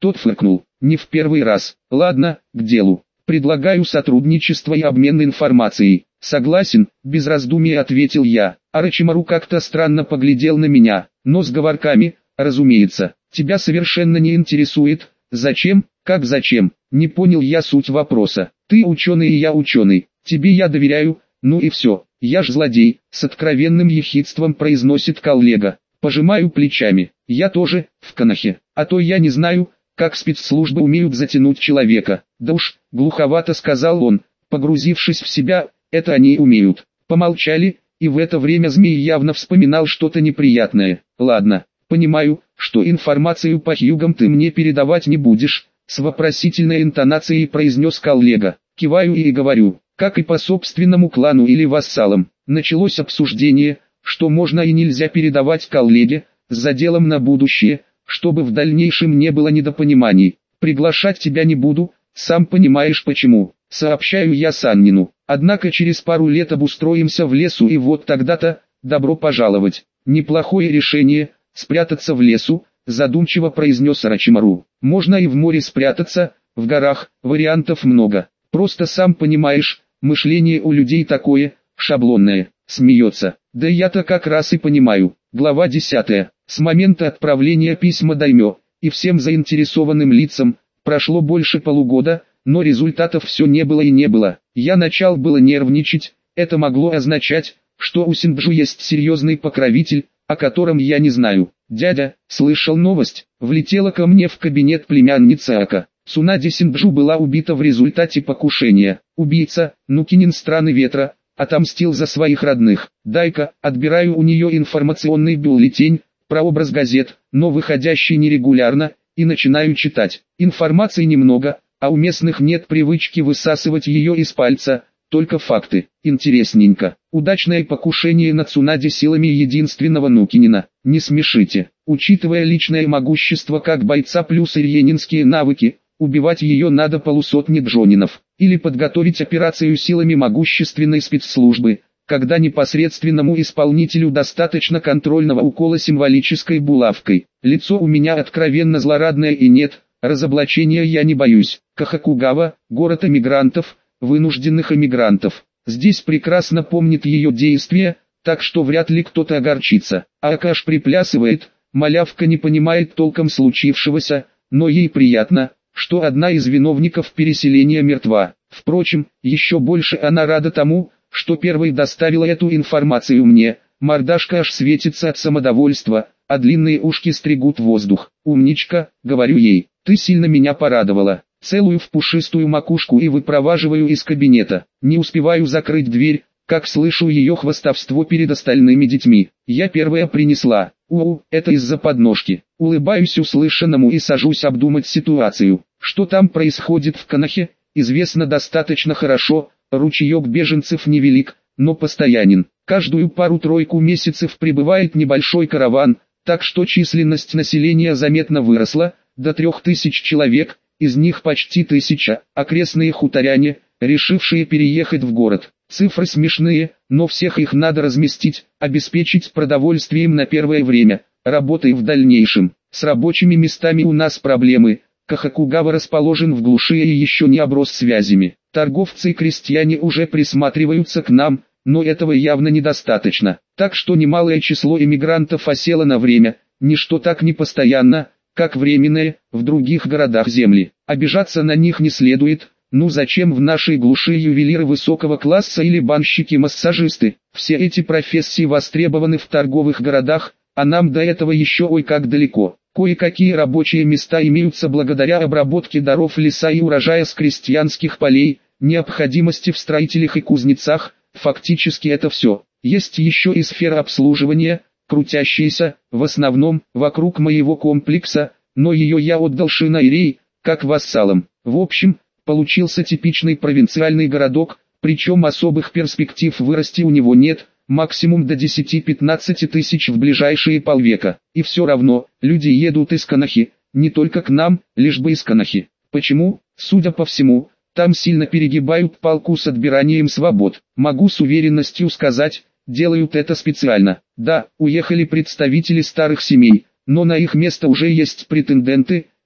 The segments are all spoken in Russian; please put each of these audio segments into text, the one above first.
Тот фыркнул. Не в первый раз. Ладно, к делу. Предлагаю сотрудничество и обмен информацией. Согласен, без раздумий ответил я. Орочимару как-то странно поглядел на меня, но с говорками, разумеется. Тебя совершенно не интересует. Зачем? Как зачем? Не понял я суть вопроса. Ты ученый и я ученый. Тебе я доверяю, ну и все. Я ж злодей, с откровенным ехидством произносит коллега. Пожимаю плечами. Я тоже, в Конохе. А то я не знаю, как спецслужбы умеют затянуть человека. Да уж, глуховато сказал он, погрузившись в себя, это они умеют. Помолчали, и в это время змей явно вспоминал что-то неприятное. Ладно, понимаю, что информацию по Хьюгам ты мне передавать не будешь, с вопросительной интонацией произнес коллега. Киваю и говорю, как и по собственному клану или вассалам. Началось обсуждение, что можно и нельзя передавать коллеге, с заделом на будущее, чтобы в дальнейшем не было недопониманий. Приглашать тебя не буду, сам понимаешь почему, сообщаю я Саннину. Однако через пару лет обустроимся в лесу и вот тогда-то, добро пожаловать. Неплохое решение, спрятаться в лесу, задумчиво произнес Орочимару. Можно и в море спрятаться, в горах, вариантов много. Просто сам понимаешь, мышление у людей такое, шаблонное, смеется. Да я-то как раз и понимаю. Глава 10. С момента отправления письма даймё, и всем заинтересованным лицам, прошло больше полугода, но результатов все не было и не было. Я начал было нервничать, это могло означать, что у Синджу есть серьезный покровитель, о котором я не знаю. Дядя, слышал новость, влетела ко мне в кабинет племянница Ака. Цунаде Синджу была убита в результате покушения. Убийца, Нукинин страны ветра, отомстил за своих родных. Дай-ка, отбираю у нее информационный бюллетень, прообраз газет, но выходящий нерегулярно, и начинаю читать. Информации немного, а у местных нет привычки высасывать ее из пальца, только факты. Интересненько. Удачное покушение на Цунаде силами единственного Нукинина. Не смешите. Учитывая личное могущество как бойца плюс ирьенинские навыки, убивать ее надо полусотни джонинов. Или подготовить операцию силами могущественной спецслужбы, когда непосредственному исполнителю достаточно контрольного укола символической булавкой. Лицо у меня откровенно злорадное и нет, разоблачения я не боюсь. Кахакугава, город эмигрантов, вынужденных эмигрантов. Здесь прекрасно помнит ее действия, так что вряд ли кто-то огорчится. Акаш приплясывает, малявка не понимает толком случившегося, но ей приятно, что одна из виновников переселения мертва. Впрочем, еще больше она рада тому, что первой доставила эту информацию мне. Мордашка аж светится от самодовольства, а длинные ушки стригут воздух. «Умничка», — говорю ей, — «ты сильно меня порадовала». Целую в пушистую макушку и выпроваживаю из кабинета. Не успеваю закрыть дверь, как слышу ее хвастовство перед остальными детьми. Я первая принесла. Это из-за подножки. Улыбаюсь услышанному и сажусь обдумать ситуацию. Что там происходит в Конохе, известно достаточно хорошо. Ручеек беженцев невелик, но постоянен. Каждую пару-тройку месяцев прибывает небольшой караван, так что численность населения заметно выросла, до 3000 человек. Из них почти 1000, окрестные хуторяне, решившие переехать в город. Цифры смешные, но всех их надо разместить, обеспечить продовольствием на первое время, работой в дальнейшем. С рабочими местами у нас проблемы. Кахакугава расположен в глуши и еще не оброс связями. Торговцы и крестьяне уже присматриваются к нам, но этого явно недостаточно. Так что немалое число эмигрантов осело на время, ничто так не постоянно, как временные, в других городах земли. Обижаться на них не следует, ну зачем в нашей глуши ювелиры высокого класса или банщики-массажисты? Все эти профессии востребованы в торговых городах, а нам до этого еще ой как далеко. Кое-какие рабочие места имеются благодаря обработке даров леса и урожая с крестьянских полей, необходимости в строителях и кузнецах, фактически это все. Есть еще и сфера обслуживания, крутящаяся, в основном, вокруг моего комплекса, но ее я отдал Шинайрей, как вассалам. В общем, получился типичный провинциальный городок, причем особых перспектив вырасти у него нет, максимум до 10-15 тысяч в ближайшие полвека. И все равно, люди едут из Конохи, не только к нам, лишь бы из Конохи. Почему? Судя по всему, там сильно перегибают палку с отбиранием свобод. Могу с уверенностью сказать, делают это специально. Да, уехали представители старых семей, но на их место уже есть претенденты,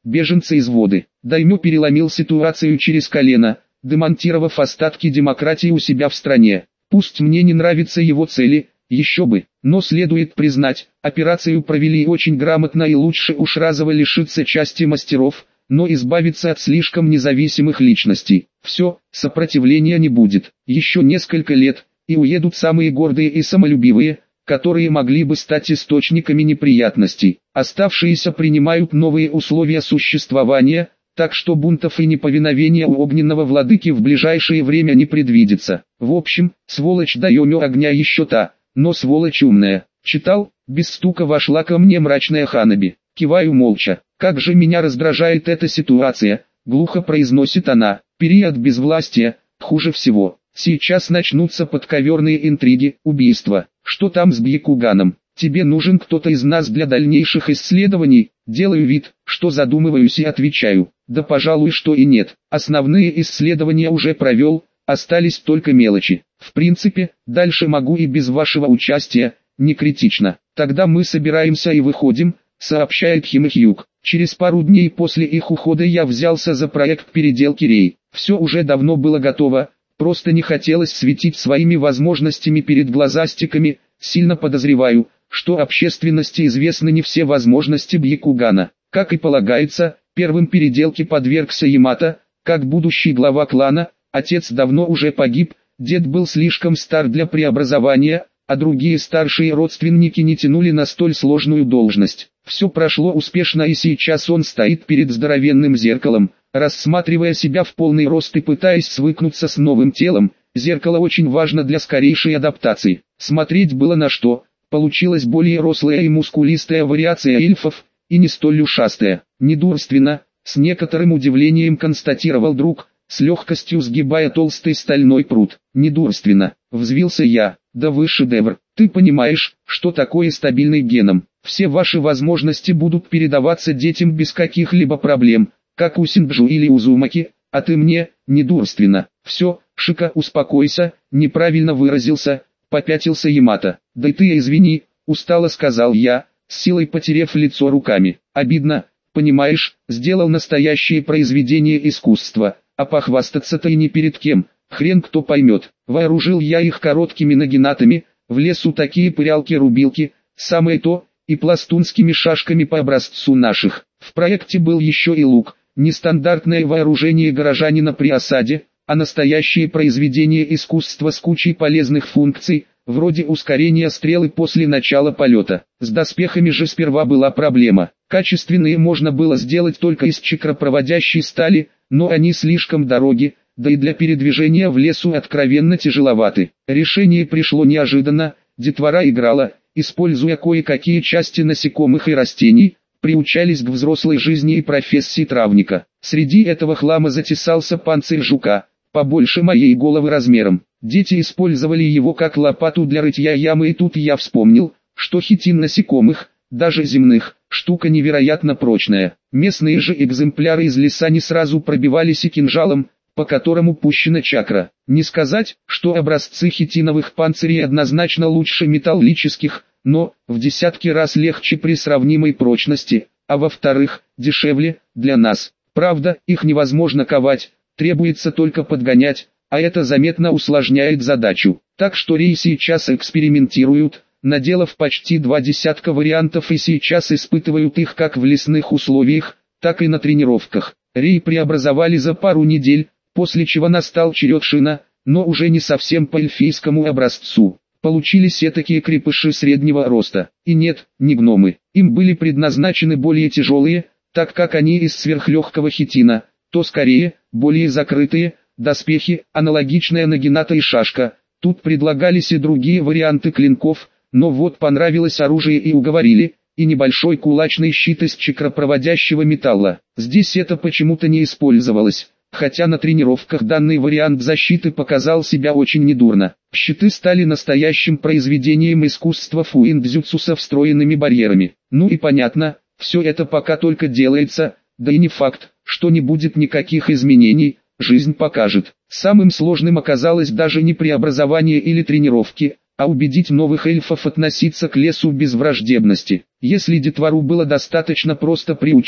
беженцы из воды. Даймё переломил ситуацию через колено, демонтировав остатки демократии у себя в стране. Пусть мне не нравятся его цели, еще бы, но следует признать, операцию провели очень грамотно, и лучше уж разово лишиться части мастеров, но избавиться от слишком независимых личностей. Все, сопротивления не будет. Еще несколько лет, и уедут самые гордые и самолюбивые, которые могли бы стать источниками неприятностей. Оставшиеся принимают новые условия существования, так что бунтов и неповиновения у огненного владыки в ближайшее время не предвидится. В общем, сволочь Даймё огня еще та, но сволочь умная. Читал, без стука вошла ко мне мрачная Ханаби. Киваю молча. Как же меня раздражает эта ситуация, глухо произносит она. Период безвластия, хуже всего. Сейчас начнутся подковерные интриги, убийства. Что там с Бьякуганом? Тебе нужен кто-то из нас для дальнейших исследований? Делаю вид, что задумываюсь, и отвечаю. Да пожалуй, что и нет. Основные исследования уже провел, остались только мелочи. В принципе, дальше могу и без вашего участия, не критично. Тогда мы собираемся и выходим, сообщает Химэхюк. Через пару дней после их ухода я взялся за проект переделки Рей. Все уже давно было готово, просто не хотелось светить своими возможностями перед глазастиками. Сильно подозреваю, что общественности известны не все возможности Бьякугана. Как и полагается, первым переделке подвергся Ямато, как будущий глава клана. Отец давно уже погиб, дед был слишком стар для преобразования, а другие старшие родственники не тянули на столь сложную должность. Все прошло успешно, и сейчас он стоит перед здоровенным зеркалом, рассматривая себя в полный рост и пытаясь свыкнуться с новым телом. Зеркало очень важно для скорейшей адаптации. Смотреть было на что. Получилась более рослая и мускулистая вариация эльфов, и не столь ушастая. Недурственно, с некоторым удивлением констатировал друг, с легкостью сгибая толстый стальной прут. Недурственно, взвился я. Да вы шедевр. Ты понимаешь, что такое стабильный геном? Все ваши возможности будут передаваться детям без каких-либо проблем, как у Синджу или Узумаки, а ты мне, недурственно. Все, Шика, успокойся, неправильно выразился, попятился Ямато. Да ты извини, устало сказал я, с силой потерев лицо руками. Обидно, понимаешь, сделал настоящее произведение искусства, а похвастаться-то и не перед кем, хрен кто поймет. Вооружил я их короткими нагинатами, в лесу такие пырялки-рубилки, самое то, и пластунскими шашками по образцу наших. В проекте был еще и лук, нестандартное вооружение горожанина при осаде, а настоящее произведение искусства с кучей полезных функций, вроде ускорения стрелы после начала полета. С доспехами же сперва была проблема. Качественные можно было сделать только из чакропроводящей стали, но они слишком дороги, да и для передвижения в лесу откровенно тяжеловаты. Решение пришло неожиданно, детвора играла, используя кое-какие части насекомых и растений, приучались к взрослой жизни и профессии травника. Среди этого хлама затесался панцирь жука, побольше моей головы размером. Дети использовали его как лопату для рытья ямы, и тут я вспомнил, что хитин насекомых, даже земных, штука невероятно прочная. Местные же экземпляры из леса не сразу пробивались и кинжалом, по которому пущена чакра. Не сказать, что образцы хитиновых панцирей однозначно лучше металлических, но в десятки раз легче при сравнимой прочности, а во-вторых, дешевле для нас. Правда, их невозможно ковать, требуется только подгонять, а это заметно усложняет задачу. Так что Рей сейчас экспериментируют, наделав почти 20 вариантов, и сейчас испытывают их как в лесных условиях, так и на тренировках. Рей преобразовали за пару недель, после чего настал черед Шина, но уже не совсем по эльфийскому образцу. Получились этакие крепыши среднего роста. И нет, не гномы. Им были предназначены более тяжелые, так как они из сверхлегкого хитина, то скорее, более закрытые, доспехи, аналогичная нагината и шашка. Тут предлагались и другие варианты клинков, но вот понравилось оружие и уговорили, и небольшой кулачный щит из чакропроводящего металла. Здесь это почему-то не использовалось, хотя на тренировках данный вариант защиты показал себя очень недурно. Щиты стали настоящим произведением искусства фуиндзюцу со встроенными барьерами. Ну и понятно, все это пока только делается, да и не факт, что не будет никаких изменений, жизнь покажет. Самым сложным оказалось даже не преобразование или тренировки, а убедить новых эльфов относиться к лесу без враждебности. Если детвору было достаточно просто приучить,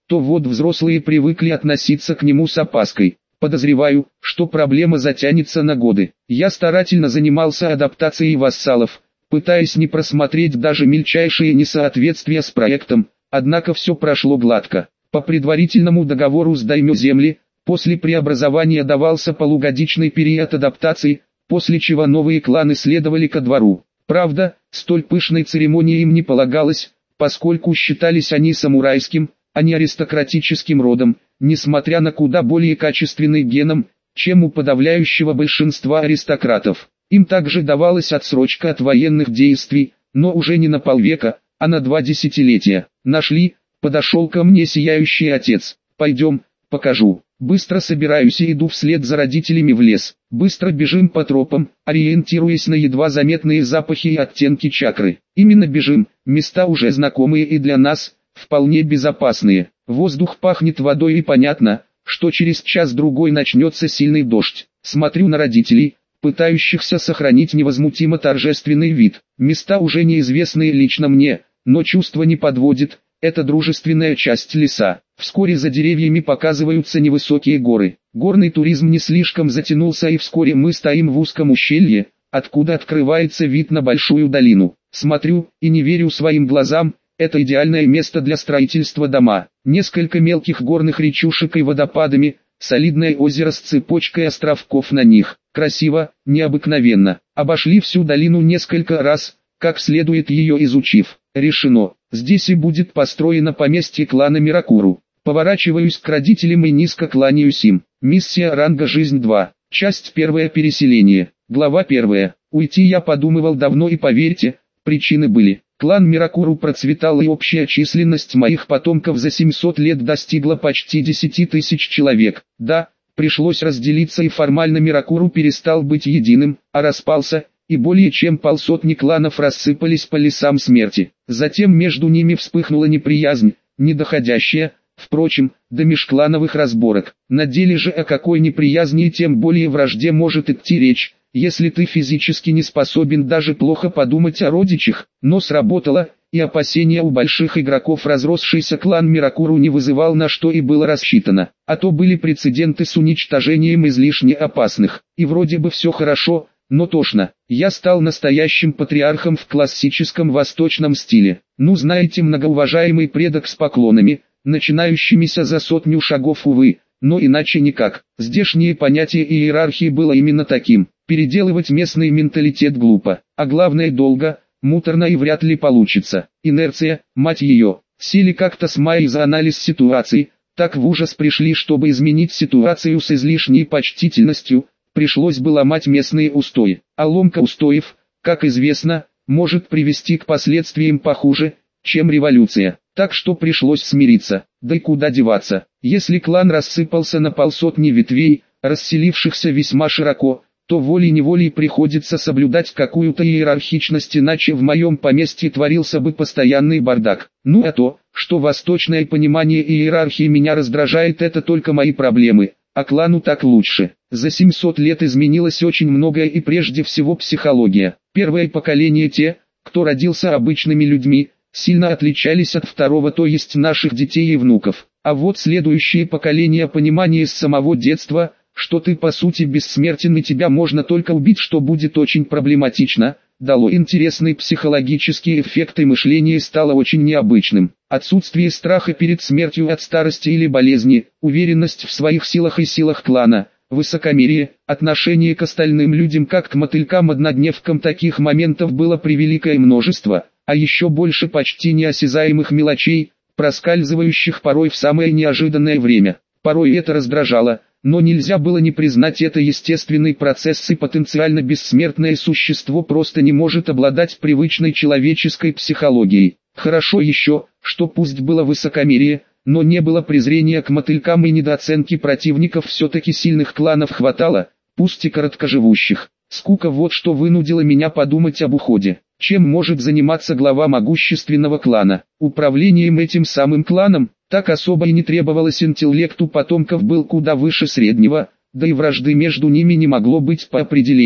то вот взрослые привыкли относиться к нему с опаской. Подозреваю, что проблема затянется на годы. Я старательно занимался адаптацией вассалов, пытаясь не просмотреть даже мельчайшие несоответствия с проектом, однако все прошло гладко. По предварительному договору с даймё земли, после преобразования давался полугодичный период адаптации, после чего новые кланы следовали ко двору. Правда, столь пышной церемонии им не полагалось, поскольку считались они самурайским, а не аристократическим родом, несмотря на куда более качественный геном, чем у подавляющего большинства аристократов. Им также давалась отсрочка от военных действий, но уже не на полвека, а на 2 десятилетия. Нашли, подошел ко мне сияющий отец. Пойдем, покажу. Быстро собираюсь и иду вслед за родителями в лес. Быстро бежим по тропам, ориентируясь на едва заметные запахи и оттенки чакры. Именно бежим, места уже знакомые и для нас, вполне безопасные. Воздух пахнет водой и понятно, что через час-другой начнется сильный дождь. Смотрю на родителей, пытающихся сохранить невозмутимо торжественный вид. Места уже неизвестные лично мне, но чувство не подводит, это дружественная часть леса. Вскоре за деревьями показываются невысокие горы. Горный туризм не слишком затянулся, и вскоре мы стоим в узком ущелье, откуда открывается вид на большую долину. Смотрю и не верю своим глазам, это идеальное место для строительства дома. Несколько мелких горных речушек и водопадами, солидное озеро с цепочкой островков на них. Красиво, необыкновенно. Обошли всю долину несколько раз, как следует ее изучив. Решено, здесь и будет построено поместье клана Миракуру. Поворачиваюсь к родителям и низко кланяюсь им. Миссия ранга «Жизнь 2». Часть 1. Переселение. Глава 1. Уйти я подумывал давно, и поверьте, причины были. Клан Миракуру процветал, и общая численность моих потомков за 700 лет достигла почти 10 тысяч человек. Да, пришлось разделиться, и формально Миракуру перестал быть единым, а распался, и более чем полсотни кланов рассыпались по лесам смерти. Затем между ними вспыхнула неприязнь, не доходящая, впрочем, до межклановых разборок. На деле же о какой неприязни и тем более вражде может идти речь, если ты физически не способен даже плохо подумать о родичах? Но сработало, и опасения у больших игроков разросшийся клан Миракуру не вызывал, на что и было рассчитано. А то были прецеденты с уничтожением излишне опасных. И вроде бы все хорошо, но тошно. Я стал настоящим патриархом в классическом восточном стиле. Ну знаете, многоуважаемый предок с поклонами, начинающимися за 100 шагов, увы, но иначе никак. Здешнее понятие иерархии было именно таким. Переделывать местный менталитет глупо, а главное долго, муторно и вряд ли получится. Инерция, мать ее. Сели как-то с Майей за анализ ситуации, так в ужас пришли, чтобы изменить ситуацию с излишней почтительностью, пришлось бы ломать местные устои. А ломка устоев, как известно, может привести к последствиям похуже, чем революция. Так что пришлось смириться. Да и куда деваться, если клан рассыпался на полсотни ветвей, расселившихся весьма широко, то волей-неволей приходится соблюдать какую-то иерархичность, иначе в моем поместье творился бы постоянный бардак. Ну а то, что восточное понимание иерархии меня раздражает, это только мои проблемы, а клану так лучше. За 700 лет изменилось очень многое, и прежде всего психология. Первое поколение, те, кто родился обычными людьми, сильно отличались от второго, то есть наших детей и внуков. А вот следующее поколение понимание с самого детства, что ты по сути бессмертен и тебя можно только убить, что будет очень проблематично, дало интересный психологический эффект, и мышление стало очень необычным. Отсутствие страха перед смертью от старости или болезни, уверенность в своих силах и силах клана, высокомерие, отношение к остальным людям как к мотылькам-однодневкам, таких моментов было превеликое множество, а еще больше почти неосязаемых мелочей, проскальзывающих порой в самое неожиданное время. Порой это раздражало, но нельзя было не признать, это естественный процесс, и потенциально бессмертное существо просто не может обладать привычной человеческой психологией. Хорошо еще, что пусть было высокомерие, но не было презрения к мотылькам и недооценки противников, все-таки сильных кланов хватало, пусть и короткоживущих. Скука вот что вынудила меня подумать об уходе. Чем может заниматься глава могущественного клана? Управлением этим самым кланом? Так особо и не требовалось, интеллект у потомков был куда выше среднего, да и вражды между ними не могло быть по определению.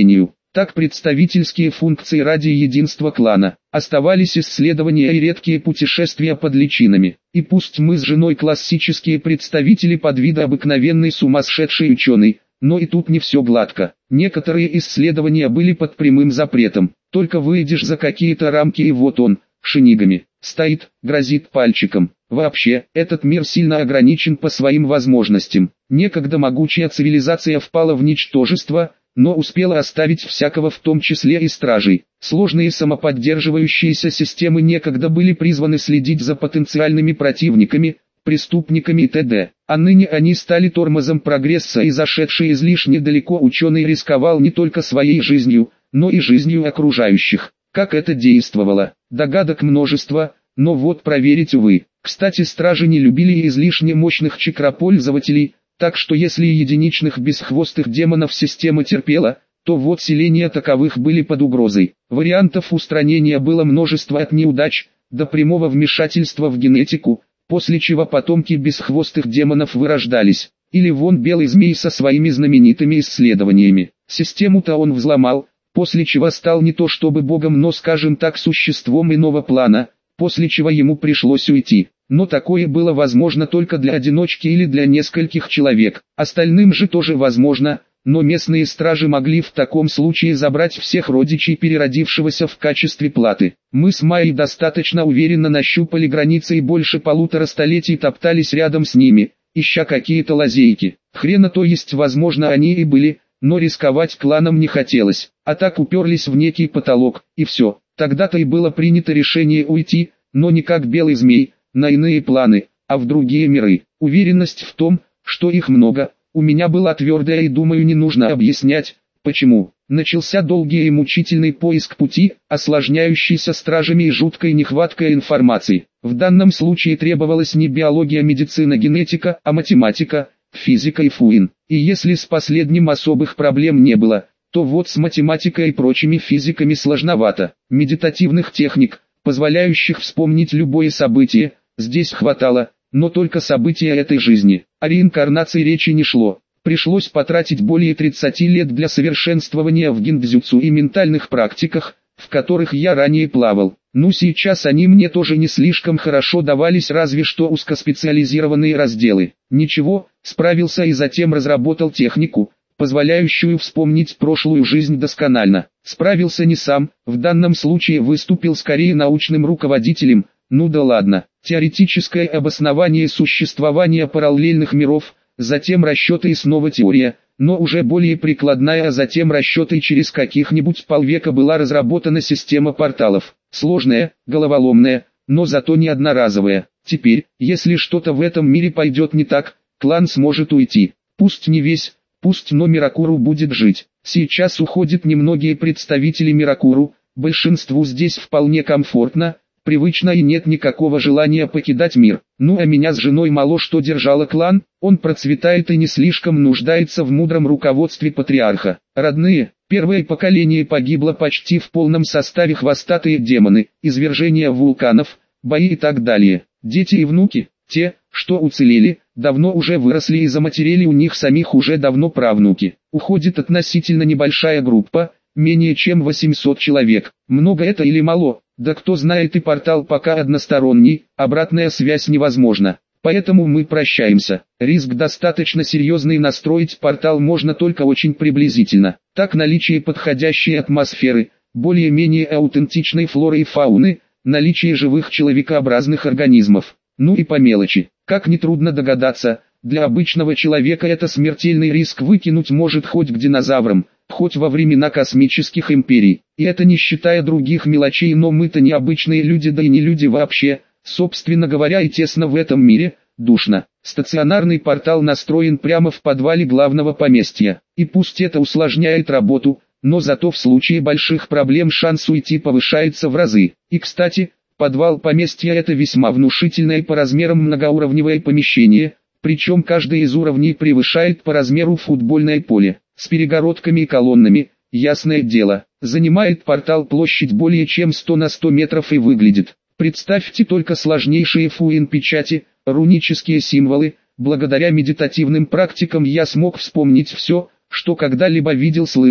Так представительские функции ради единства клана. Оставались исследования и редкие путешествия под личинами. И пусть мы с женой классические представители подвида обыкновенный сумасшедший ученый, но и тут не все гладко. Некоторые исследования были под прямым запретом. Только выйдешь за какие-то рамки и вот он, шинигами, стоит, грозит пальчиком. Вообще, этот мир сильно ограничен по своим возможностям. Некогда могучая цивилизация впала в ничтожество, но успела оставить всякого, в том числе и стражей. Сложные самоподдерживающиеся системы некогда были призваны следить за потенциальными противниками, преступниками и т.д. А ныне они стали тормозом прогресса, и зашедший излишне далеко ученый рисковал не только своей жизнью, но и жизнью окружающих. Как это действовало? Догадок множество, но вот проверить увы. Кстати, стражи не любили излишне мощных чакропользователей, так что если единичных бесхвостых демонов система терпела, то вот селения таковых были под угрозой. Вариантов устранения было множество, от неудач до прямого вмешательства в генетику, после чего потомки бесхвостых демонов вырождались. Или вон белый змей со своими знаменитыми исследованиями. Систему-то он взломал, после чего стал не то чтобы богом, но скажем так существом иного плана, после чего ему пришлось уйти. Но такое было возможно только для одиночки или для нескольких человек. Остальным же тоже возможно, но местные стражи могли в таком случае забрать всех родичей переродившегося в качестве платы. Мы с Майей достаточно уверенно нащупали границы и больше 1,5 столетий топтались рядом с ними, ища какие-то лазейки. Хрена, то есть возможно они и были, но рисковать кланам не хотелось. А так уперлись в некий потолок, и все. Тогда-то и было принято решение уйти, но не как белый змей, на иные планы, а в другие миры. Уверенность в том, что их много, у меня была твердая, и думаю, не нужно объяснять, почему. Начался долгий и мучительный поиск пути, осложняющийся стражами и жуткой нехваткой информации. В данном случае требовалась не биология, медицина, генетика, а математика, физика и ФУИН. И если с последним особых проблем не было, то вот с математикой и прочими физиками сложновато. Медитативных техник, позволяющих вспомнить любое событие, здесь хватало, но только события этой жизни. О реинкарнации речи не шло. Пришлось потратить более 30 лет для совершенствования в гиндзюцу и ментальных практиках, в которых я ранее плавал. Ну сейчас они мне тоже не слишком хорошо давались, разве что узкоспециализированные разделы. Ничего, справился и затем разработал технику, позволяющую вспомнить прошлую жизнь досконально. Справился не сам, в данном случае выступил скорее научным руководителем. Ну да ладно, теоретическое обоснование существования параллельных миров, затем расчеты и снова теория, но уже более прикладная, а затем расчеты, и через каких-нибудь полвека была разработана система порталов. Сложная, головоломная, но зато не одноразовая. Теперь, если что-то в этом мире пойдет не так, клан сможет уйти. Пусть не весь, пусть, но Миракуру будет жить. Сейчас уходят немногие представители Миракуру, большинству здесь вполне комфортно, привычно и нет никакого желания покидать мир. Ну а меня с женой мало что держало клан, он процветает и не слишком нуждается в мудром руководстве патриарха. Родные, первое поколение погибло почти в полном составе, хвостатые демоны, извержения вулканов, бои и так далее. Дети и внуки, те, что уцелели, давно уже выросли и заматерели, у них самих уже давно правнуки. Уходит относительно небольшая группа, менее чем 800 человек. Много это или мало? Да кто знает, и портал пока односторонний, обратная связь невозможна. Поэтому мы прощаемся. Риск достаточно серьезный, настроить портал можно только очень приблизительно. Так наличие подходящей атмосферы, более-менее аутентичной флоры и фауны, наличие живых человекообразных организмов. Ну и по мелочи. Как нетрудно догадаться, для обычного человека это смертельный риск, выкинуть может хоть к динозаврам, хоть во времена космических империй. И это не считая других мелочей, но мы-то не обычные люди, да и не люди вообще. Собственно говоря, и тесно в этом мире, душно. Стационарный портал настроен прямо в подвале главного поместья. И пусть это усложняет работу, но зато в случае больших проблем шанс уйти повышается в разы. И кстати, подвал поместья — это весьма внушительное по размерам многоуровневое помещение, причем каждый из уровней превышает по размеру футбольное поле. С перегородками и колоннами, ясное дело, занимает портал площадь более чем 100 на 100 метров и выглядит. Представьте только сложнейшие фуин-печати, рунические символы. Благодаря медитативным практикам я смог вспомнить все, что когда-либо видел, слышал,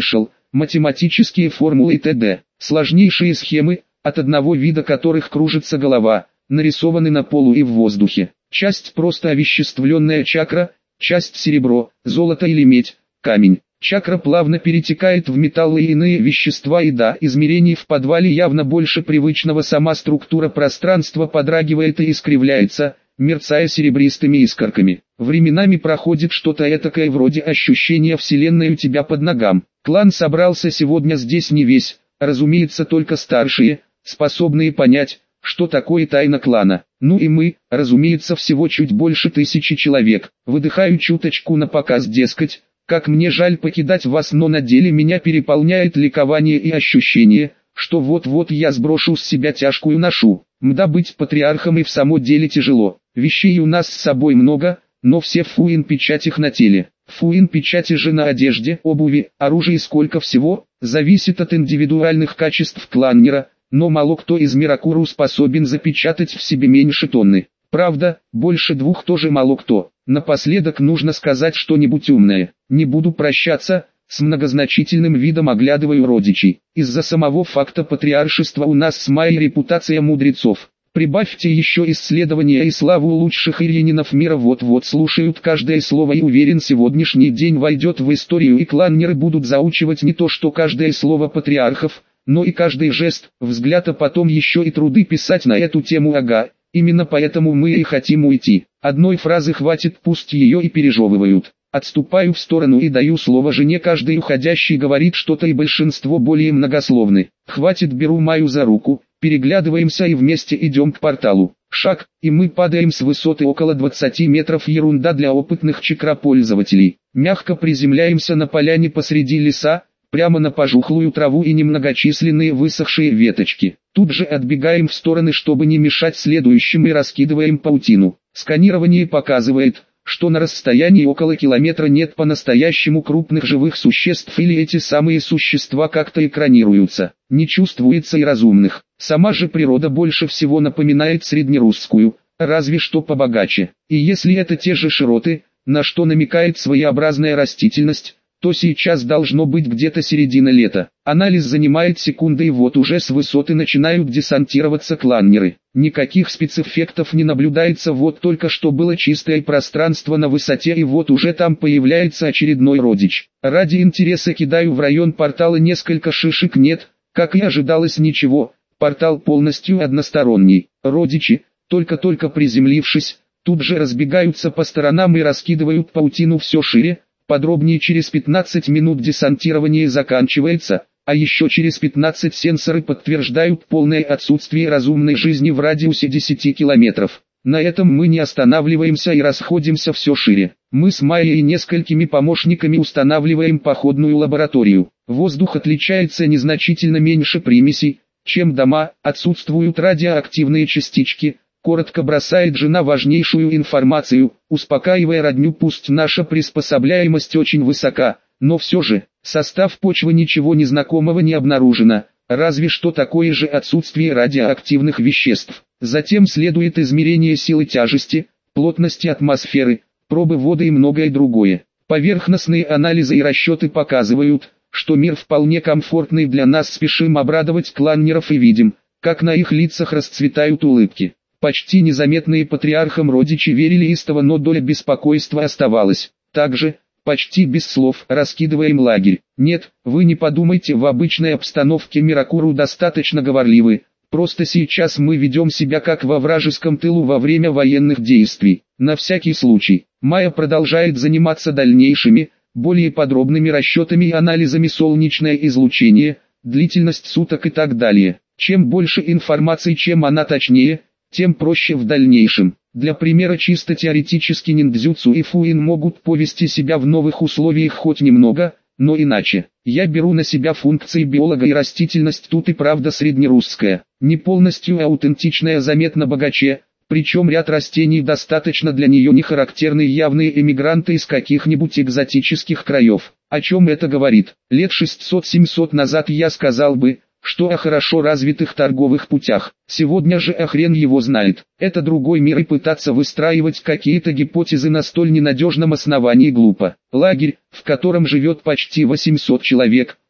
математические формулы и т.д. Сложнейшие схемы, от одного вида которых кружится голова, нарисованы на полу и в воздухе. Часть просто овеществленная чакра, часть серебро, золото или медь, камень. Чакра плавно перетекает в металлы и иные вещества, и до измерений в подвале явно больше привычного сама структура пространства подрагивает и искривляется, мерцая серебристыми искорками. Временами проходит что-то этакое вроде ощущения вселенной у тебя под ногам. Клан собрался сегодня здесь не весь, разумеется, только старшие, способные понять, что такое тайна клана. Ну и мы, разумеется, всего чуть больше 1000 человек. Выдыхаю чуточку на показ, дескать, как мне жаль покидать вас, но на деле меня переполняет ликование и ощущение, что вот-вот я сброшу с себя тяжкую ношу. Мда, быть патриархом и в самом деле тяжело. Вещей у нас с собой много, но все фуин печатях на теле. Фуин печати же на одежде, обуви, оружии, сколько всего, зависит от индивидуальных качеств кланнера, но мало кто из Миракуру способен запечатать в себе меньше тонны. Правда, больше 2 тоже мало кто. Напоследок нужно сказать что-нибудь умное. Не буду прощаться, с многозначительным видом оглядываю родичей. Из-за самого факта патриаршества у нас с Майей репутация мудрецов. Прибавьте еще исследования и славу лучших ирьянинов мира, вот-вот слушают каждое слово, и уверен, сегодняшний день войдет в историю, и кланнеры будут заучивать не то что каждое слово патриархов, но и каждый жест, взгляд, а потом еще и труды писать на эту тему. Ага, именно поэтому мы и хотим уйти. Одной фразы хватит, пусть ее и пережевывают. Отступаю в сторону и даю слово жене, каждый уходящий говорит что-то и большинство более многословны. Хватит, беру Майю за руку, переглядываемся и вместе идем к порталу. Шаг, и мы падаем с высоты около 20 метров, ерунда для опытных чакропользователей. Мягко приземляемся на поляне посреди леса, прямо на пожухлую траву и немногочисленные высохшие веточки. Тут же отбегаем в стороны, чтобы не мешать следующим, и раскидываем паутину. Сканирование показывает, что на расстоянии около километра нет по-настоящему крупных живых существ, или эти самые существа как-то экранируются. Не чувствуется и разумных. Сама же природа больше всего напоминает среднерусскую, разве что побогаче. И если это те же широты, на что намекает своеобразная растительность, то сейчас должно быть где-то середина лета. Анализ занимает секунды, и вот уже с высоты начинают десантироваться кланнеры. Никаких спецэффектов не наблюдается, вот только что было чистое пространство на высоте, и вот уже там появляется очередной родич. Ради интереса кидаю в район портала несколько шишек, нет, как и ожидалось, ничего, портал полностью односторонний. Родичи, только-только приземлившись, тут же разбегаются по сторонам и раскидывают паутину все шире. Подробнее через 15 минут десантирование заканчивается, а еще через 15 сенсоры подтверждают полное отсутствие разумной жизни в радиусе 10 километров. На этом мы не останавливаемся и расходимся все шире. Мы с Майей и несколькими помощниками устанавливаем походную лабораторию. Воздух отличается незначительно меньше примесей, чем дома, отсутствуют радиоактивные частички. Коротко бросает жена важнейшую информацию, успокаивая родню. Пусть наша приспособляемость очень высока, но все же, состав почвы ничего незнакомого не обнаружено, разве что такое же отсутствие радиоактивных веществ. Затем следует измерение силы тяжести, плотности атмосферы, пробы воды и многое другое. Поверхностные анализы и расчеты показывают, что мир вполне комфортный для нас. Спешим обрадовать кланнеров и видим, как на их лицах расцветают улыбки. Почти незаметные патриархам родичи верили истово, но доля беспокойства оставалась. Также, почти без слов, раскидываем лагерь. Нет, вы не подумайте, в обычной обстановке Миракуру достаточно говорливы. Просто сейчас мы ведем себя как во вражеском тылу во время военных действий. На всякий случай, Майя продолжает заниматься дальнейшими, более подробными расчетами и анализами солнечное излучение, длительность суток и так далее. Чем больше информации, чем она точнее, тем проще в дальнейшем. Для примера, чисто теоретически ниндзюцу и фуин могут повести себя в новых условиях хоть немного, но иначе. Я беру на себя функции биолога, и растительность тут и правда среднерусская. Не полностью аутентичная, заметно богаче, причем ряд растений достаточно для нее не характерные, явные эмигранты из каких-нибудь экзотических краев. О чем это говорит? Лет 600-700 назад я сказал бы, что о хорошо развитых торговых путях. Сегодня же хрен его знает. Это другой мир, и пытаться выстраивать какие-то гипотезы на столь ненадежном основании глупо. Лагерь, в котором живет почти 800 человек,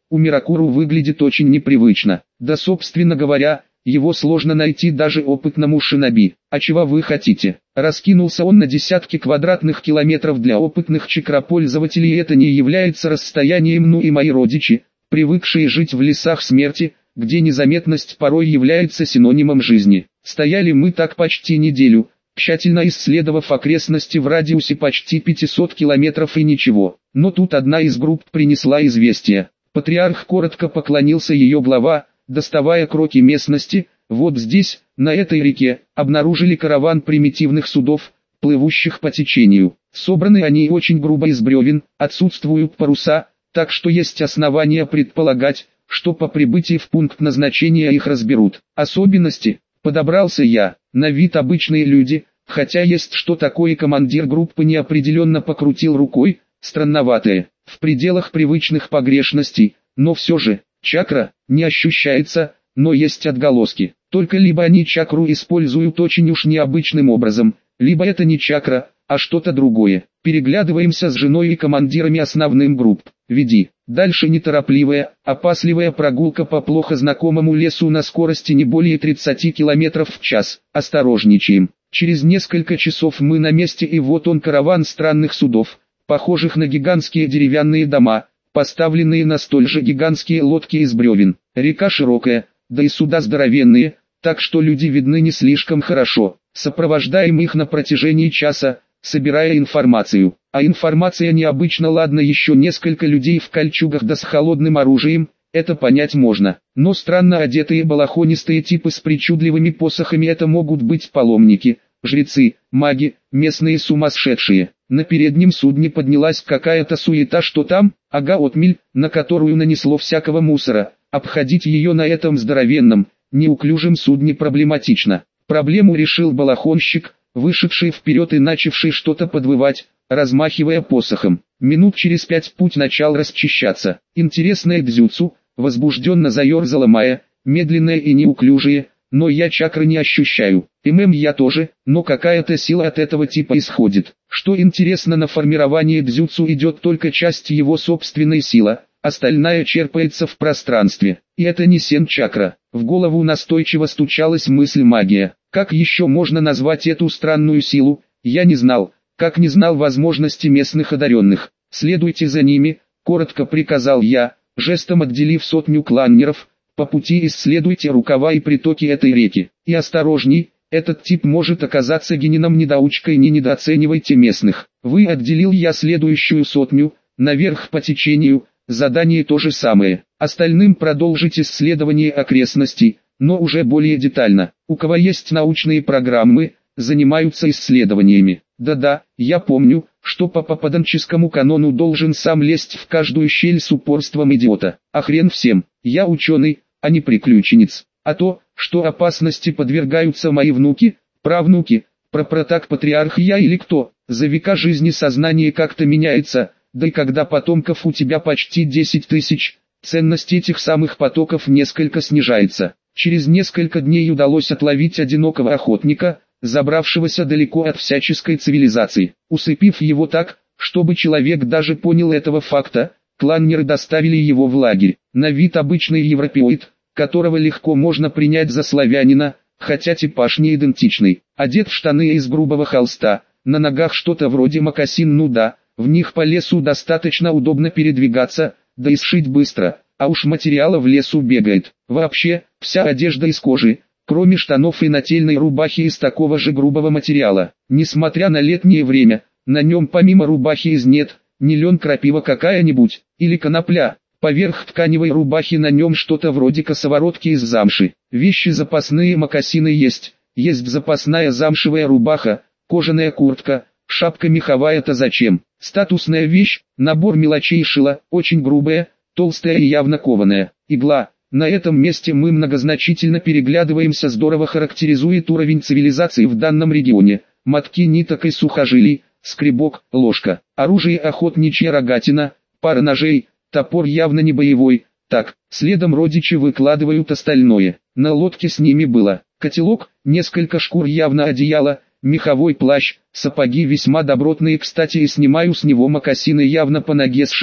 Умиракуру выглядит очень непривычно. Да собственно говоря, его сложно найти даже опытному шиноби. А чего вы хотите? Раскинулся он на десятки квадратных километров для опытных чакропользователей, это не является расстоянием. Ну и мои родичи, привыкшие жить в лесах смерти, где незаметность порой является синонимом жизни. Стояли мы так почти неделю, тщательно исследовав окрестности в радиусе почти 500 километров и ничего. Но тут одна из групп принесла известие. Патриарх коротко поклонился ее глава, доставая кроки местности. Вот здесь, на этой реке, обнаружили караван примитивных судов, плывущих по течению. Собраны они очень грубо из бревен, отсутствуют паруса, так что есть основания предполагать, что по прибытии в пункт назначения их разберут. Особенности. Подобрался я, на вид обычные люди, хотя есть что такое. Командир группы неопределенно покрутил рукой, странноватые, в пределах привычных погрешностей, но все же, чакра, не ощущается, но есть отголоски. Только либо они чакру используют очень уж необычным образом, либо это не чакра, а что-то другое. Переглядываемся с женой и командирами основным групп. Веди. Дальше неторопливая, опасливая прогулка по плохо знакомому лесу на скорости не более 30 км в час. Осторожничаем. Через несколько часов мы на месте, и вот он, караван странных судов, похожих на гигантские деревянные дома, поставленные на столь же гигантские лодки из бревен. Река широкая, да и суда здоровенные, так что люди видны не слишком хорошо. Сопровождаем их на протяжении часа, собирая информацию. А информация необычно. Ладно, еще несколько людей в кольчугах да с холодным оружием, это понять можно. Но странно одетые балахонистые типы с причудливыми посохами — это могут быть паломники, жрецы, маги, местные сумасшедшие. На переднем судне поднялась какая-то суета. Что там? Ага, отмель, на которую нанесло всякого мусора. Обходить ее на этом здоровенном, неуклюжем судне проблематично. Проблему решил балахонщик, вышедший вперед и начавший что-то подвывать, размахивая посохом. Минут через 5 путь начал расчищаться. Интересное дзюцу, возбужденно заерзала Майя, медленное и неуклюжее, но я чакры не ощущаю. Я тоже, но какая-то сила от этого типа исходит. Что интересно, на формирование дзюцу идет только часть его собственной силы, остальная черпается в пространстве. И это не сен-чакра. В голову настойчиво стучалась мысль магия. Как еще можно назвать эту странную силу? Я не знал, как не знал возможности местных одаренных. «Следуйте за ними», — коротко приказал я, жестом отделив сотню кланнеров. «По пути исследуйте рукава и притоки этой реки. И осторожней, этот тип может оказаться генином-недоучкой, не недооценивайте местных». Отделил я следующую сотню, наверх по течению. Задание то же самое. Остальным продолжить исследование окрестностей, но уже более детально. У кого есть научные программы, занимаются исследованиями. Да-да, я помню, что по попаданческому канону должен сам лезть в каждую щель с упорством идиота. А хрен всем, я ученый, а не приключенец. А то, что опасности подвергаются мои внуки, правнуки, пропротак патриарх я или кто, за века жизни сознание как-то меняется. Да и когда потомков у тебя почти 10 тысяч, ценность этих самых потоков несколько снижается. Через несколько дней удалось отловить одинокого охотника, забравшегося далеко от всяческой цивилизации. Усыпив его так, чтобы человек даже понял этого факта, кланнеры доставили его в лагерь. На вид обычный европеоид, которого легко можно принять за славянина, хотя типаж не идентичный. Одет в штаны из грубого холста, на ногах что-то вроде мокасин, ну да. В них по лесу достаточно удобно передвигаться, да и сшить быстро, а уж материала в лесу бегает. Вообще, вся одежда из кожи, кроме штанов и нательной рубахи из такого же грубого материала. Несмотря на летнее время, на нем помимо рубахи из нет, не лен, крапива какая-нибудь, или конопля. Поверх тканевой рубахи на нем что-то вроде косоворотки из замши. Вещи запасные, мокасины есть запасная замшевая рубаха, кожаная куртка. Шапка меховая — это зачем? Статусная вещь, набор мелочей шила, очень грубая, толстая и явно кованая. Игла. На этом месте мы многозначительно переглядываемся, здорово характеризует уровень цивилизации в данном регионе. Мотки ниток и сухожилий, скребок, ложка. Оружие: охотничья рогатина, пара ножей, топор явно не боевой. Так, следом родичи выкладывают остальное. На лодке с ними было котелок, несколько шкур, явно одеяло, меховой плащ, сапоги весьма добротные, кстати, и снимаю с него мокасины, явно по ноге сшиты.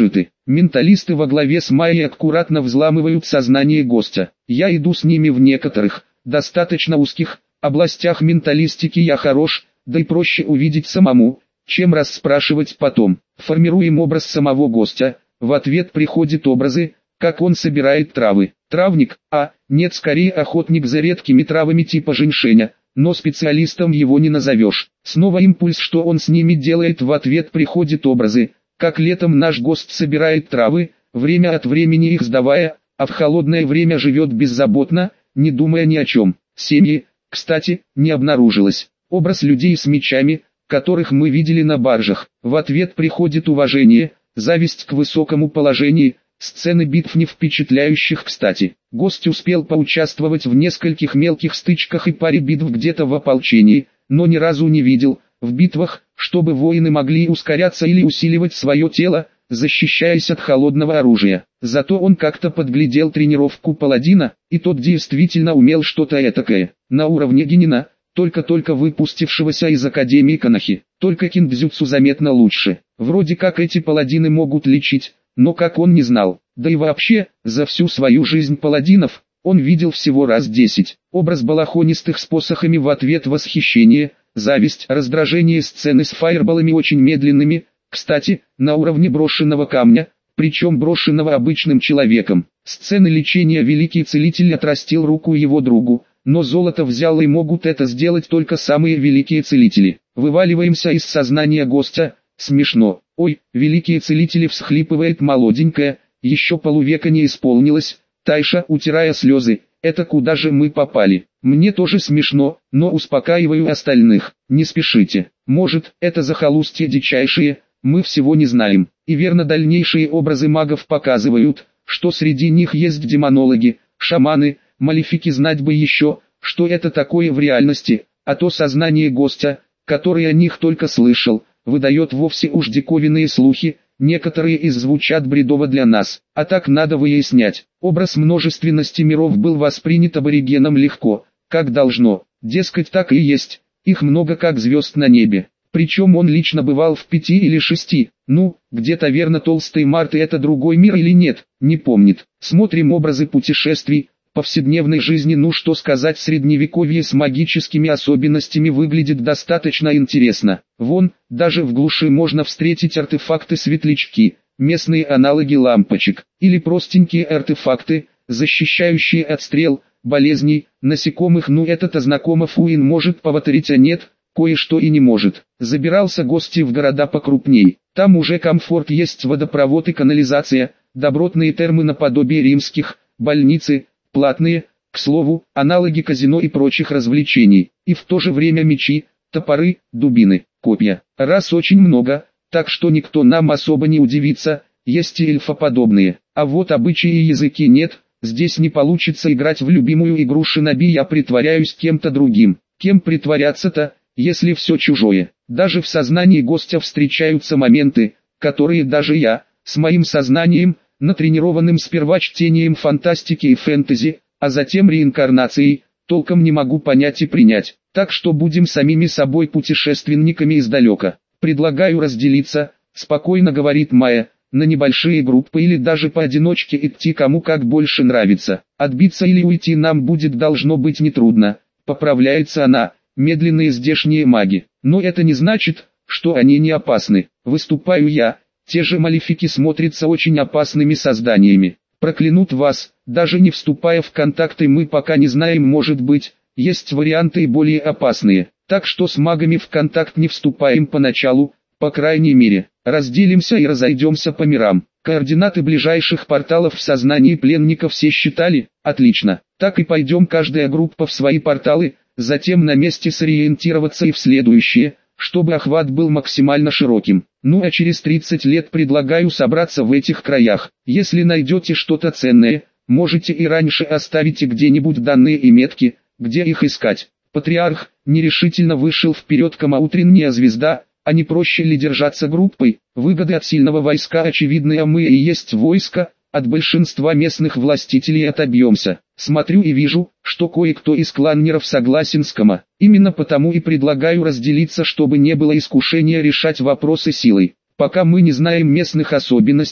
Менталисты во главе с Майей аккуратно взламывают сознание гостя. Я иду с ними в некоторых, достаточно узких, областях менталистики я хорош, да и проще увидеть самому, чем расспрашивать потом. Формируем образ самого гостя, в ответ приходят образы, как он собирает травы. Травник, нет, скорее охотник за редкими травами типа женьшеня, но специалистом его не назовешь. Снова импульс, что он с ними делает, в ответ приходят образы, как летом наш гость собирает травы, время от времени их сдавая, а в холодное время живет беззаботно, не думая ни о чем. Семьи, кстати, не обнаружилось. Образ людей с мечами, которых мы видели на баржах. В ответ приходит уважение, зависть к высокому положению. Сцены битв не впечатляющих, кстати. Гость успел поучаствовать в нескольких мелких стычках и паре битв где-то в ополчении, но ни разу не видел, в битвах, чтобы воины могли ускоряться или усиливать свое тело, защищаясь от холодного оружия. Зато он как-то подглядел тренировку паладина, и тот действительно умел что-то этакое, на уровне генина, только-только выпустившегося из Академии Канахи. Только киндзюцу заметно лучше. Вроде как эти паладины могут лечить, но как он не знал. Да и вообще, за всю свою жизнь паладинов, он видел всего раз 10. Образ балахонистых с посохами, в ответ восхищение, зависть, раздражение, сцены с фаерболами очень медленными, кстати, на уровне брошенного камня, причем брошенного обычным человеком. Сцены лечения: великий целитель отрастил руку его другу, но золото взял, и могут это сделать только самые великие целители. Вываливаемся из сознания гостя, смешно. Ой, великие целители, всхлипывает молоденькая, еще полувека не исполнилось, Тайша, утирая слезы. Это куда же мы попали? Мне тоже смешно, но успокаиваю остальных. Не спешите, может, это захолустье дичайшие, мы всего не знаем. И верно, дальнейшие образы магов показывают, что среди них есть демонологи, шаманы, малефики. Знать бы еще, что это такое в реальности, а то сознание гостя, который о них только слышал, выдает вовсе уж диковинные слухи, некоторые из звучат бредово для нас, а так надо выяснять. Образ множественности миров был воспринят аборигеном легко, как должно, дескать, так и есть, их много как звезд на небе. Причем он лично бывал в 5 или 6, где-то верно. Толстый Март, и это другой мир или нет, не помнит. Смотрим образы путешествий, повседневной жизни. Что сказать, средневековье с магическими особенностями выглядит достаточно интересно. Вон, даже в глуши можно встретить артефакты-светлячки, местные аналоги лампочек, или простенькие артефакты, защищающие от стрел, болезней, насекомых. Это-то знакомо. Фуин может повторить, а нет, кое-что и не может. Забирался гости в города покрупней, там уже комфорт есть, водопровод и канализация, добротные термы наподобие римских, больницы, платные, к слову, аналоги казино и прочих развлечений, и в то же время мечи, топоры, дубины, копья. Раз очень много, так что никто нам особо не удивится, есть и эльфоподобные. А вот обычаи и языки нет, здесь не получится играть в любимую игру шиноби. Я притворяюсь кем-то другим. Кем притворяться-то, если все чужое? Даже в сознании гостя встречаются моменты, которые даже я, с моим сознанием, натренированным сперва чтением фантастики и фэнтези, а затем реинкарнацией, толком не могу понять и принять. Так что будем самими собой путешественниками издалека. Предлагаю разделиться, спокойно говорит Майя, на небольшие группы или даже поодиночке идти, кому как больше нравится. Отбиться или уйти нам будет должно быть нетрудно, поправляется она. Медленные здешние маги, но это не значит, что они не опасны. Выступаю я. Те же малефики смотрятся очень опасными созданиями. Проклянут вас, даже не вступая в контакты мы пока не знаем, может быть, есть варианты и более опасные. Так что с магами в контакт не вступаем поначалу, по крайней мере. Разделимся и разойдемся по мирам. Координаты ближайших порталов в сознании пленников все считали? Отлично. Так и пойдем, каждая группа в свои порталы, затем на месте сориентироваться и в следующее, чтобы охват был максимально широким. А через 30 лет предлагаю собраться в этих краях. Если найдете что-то ценное, можете и раньше оставите где-нибудь данные и метки, где их искать. Патриарх нерешительно вышел вперед. Кому утренняя звезда, а не проще ли держаться группой? Выгоды от сильного войска очевидны, а мы и есть войско. От большинства местных властителей отобьемся. Смотрю и вижу, что кое-кто из кланнеров согласен с Кама. Именно потому и предлагаю разделиться, чтобы не было искушения решать вопросы силой. Пока мы не знаем местных особенностей,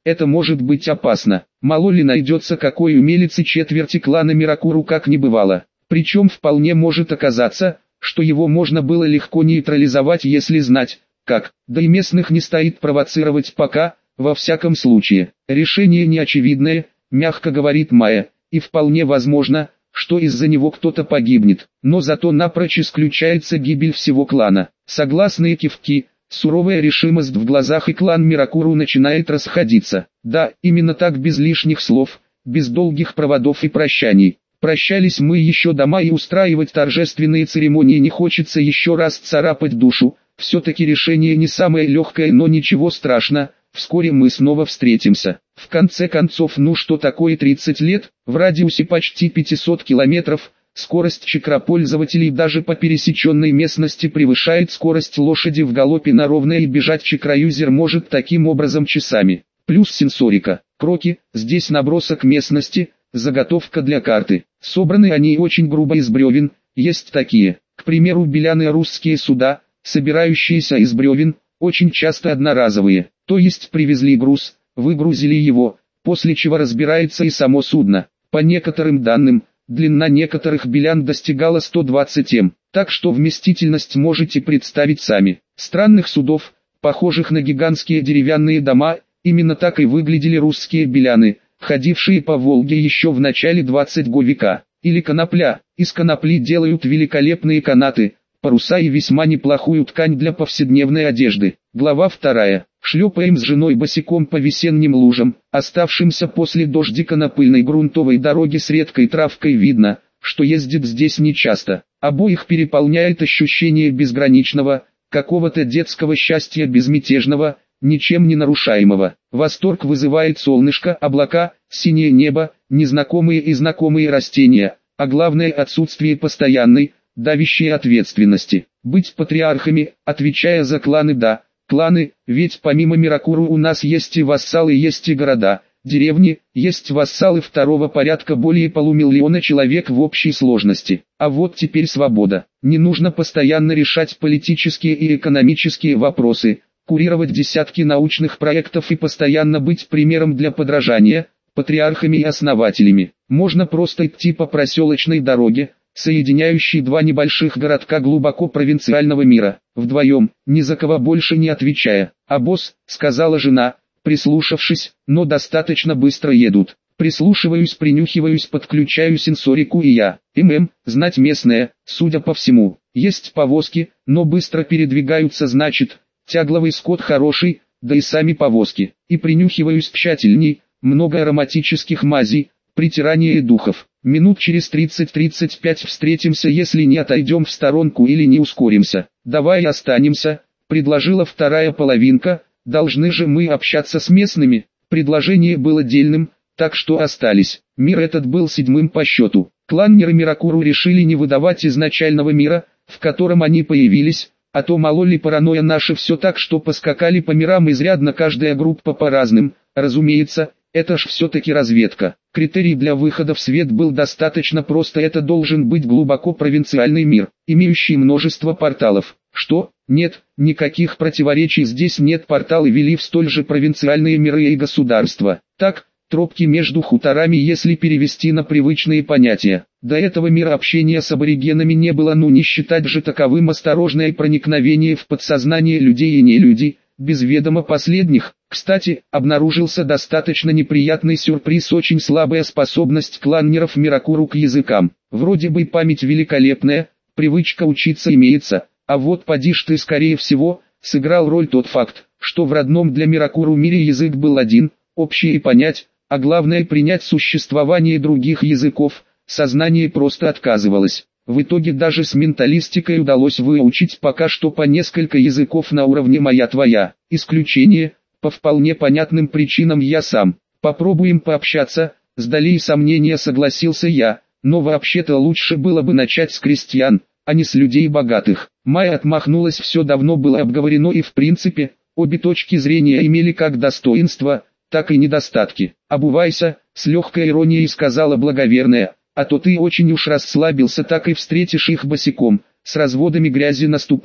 это может быть опасно. Мало ли найдется какой умелец и четверти клана Миракуру как не бывало. Причем вполне может оказаться, что его можно было легко нейтрализовать, если знать, как. Да и местных не стоит провоцировать пока, во всяком случае. Решение неочевидное, мягко говорит Майя, и вполне возможно, что из-за него кто-то погибнет. Но зато напрочь исключается гибель всего клана. Согласные кивки, суровая решимость в глазах, и клан Миракуру начинает расходиться. Да, именно так, без лишних слов, без долгих проводов и прощаний. Прощались мы еще до мая, и устраивать торжественные церемонии не хочется еще раз царапать душу. Все-таки решение не самое легкое, но ничего страшного, вскоре мы снова встретимся. В конце концов, ну что такое 30 лет, в радиусе почти 500 километров, скорость чакропользователей даже по пересеченной местности превышает скорость лошади в галопе на ровной, и бежать чакроюзер может таким образом часами. Плюс сенсорика. Кроки, здесь набросок местности, заготовка для карты. Собраны они очень грубо из бревен, есть такие, к примеру, беляны русские суда, собирающиеся из бревен, очень часто одноразовые, то есть привезли груз, выгрузили его, после чего разбирается и само судно. По некоторым данным, длина некоторых белян достигала 120 м, так что вместительность можете представить сами. Странных судов, похожих на гигантские деревянные дома, именно так и выглядели русские беляны, ходившие по Волге еще в начале 20 века. Или конопля, из конопли делают великолепные канаты, паруса и весьма неплохую ткань для повседневной одежды. Глава 2. Шлепаем с женой босиком по весенним лужам, оставшимся после дождика на пыльной грунтовой дороге с редкой травкой. Видно, что ездит здесь нечасто. Обоих переполняет ощущение безграничного, какого-то детского счастья, безмятежного, ничем не нарушаемого. Восторг вызывает солнышко, облака, синее небо, незнакомые и знакомые растения, а главное отсутствие постоянной, давящей ответственности. Быть патриархами, отвечая за кланы, да, кланы, ведь помимо Миракуру у нас есть и вассалы, есть и города, деревни, есть вассалы второго порядка, более полумиллиона человек в общей сложности. А вот теперь свобода. Не нужно постоянно решать политические и экономические вопросы, курировать десятки научных проектов и постоянно быть примером для подражания, патриархами и основателями. Можно просто идти по проселочной дороге, соединяющей два небольших городка глубоко провинциального мира, вдвоем, ни за кого больше не отвечая. «А босс», — сказала жена, прислушавшись, но достаточно быстро едут. Прислушиваюсь, принюхиваюсь, подключаю сенсорику и я. Знать местное, судя по всему. Есть повозки, но быстро передвигаются, значит, тягловый скот хороший, да и сами повозки. И принюхиваюсь тщательней, много ароматических мазей, притирание духов. Минут через 30-35 встретимся, если не отойдем в сторонку или не ускоримся. «Давай останемся», — предложила вторая половинка, «должны же мы общаться с местными». Предложение было дельным, так что остались. Мир этот был 7-м по счету. Кланнеры Миракуру решили не выдавать изначального мира, в котором они появились, а то мало ли паранойя наша, все так, что поскакали по мирам изрядно, каждая группа по разным, разумеется. Это ж все-таки разведка. Критерий для выхода в свет был достаточно прост: это должен быть глубоко провинциальный мир, имеющий множество порталов. Что? Нет, никаких противоречий здесь нет, порталы вели в столь же провинциальные миры и государства. Так, тропки между хуторами, если перевести на привычные понятия. До этого мира общения с аборигенами не было, ну не считать же таковым осторожное проникновение в подсознание людей и нелюдей, без ведома последних. Кстати, обнаружился достаточно неприятный сюрприз: очень слабая способность кланнеров Миракуру к языкам. Вроде бы память великолепная, привычка учиться имеется, а вот поди ж ты, скорее всего, сыграл роль тот факт, что в родном для Миракуру мире язык был один, общий и понять, а главное принять существование других языков, сознание просто отказывалось. В итоге даже с менталистикой удалось выучить пока что по несколько языков на уровне «моя-твоя». Исключение, по вполне понятным причинам, я сам. Попробуем пообщаться, сдали сомнения, согласился я, но вообще-то лучше было бы начать с крестьян, а не с людей богатых. Майя отмахнулась: все давно было обговорено, и в принципе, обе точки зрения имели как достоинства, так и недостатки. «Обувайся», — с легкой иронией сказала благоверная, «а то ты очень уж расслабился, так и встретишь их босиком, с разводами грязи на ступнях».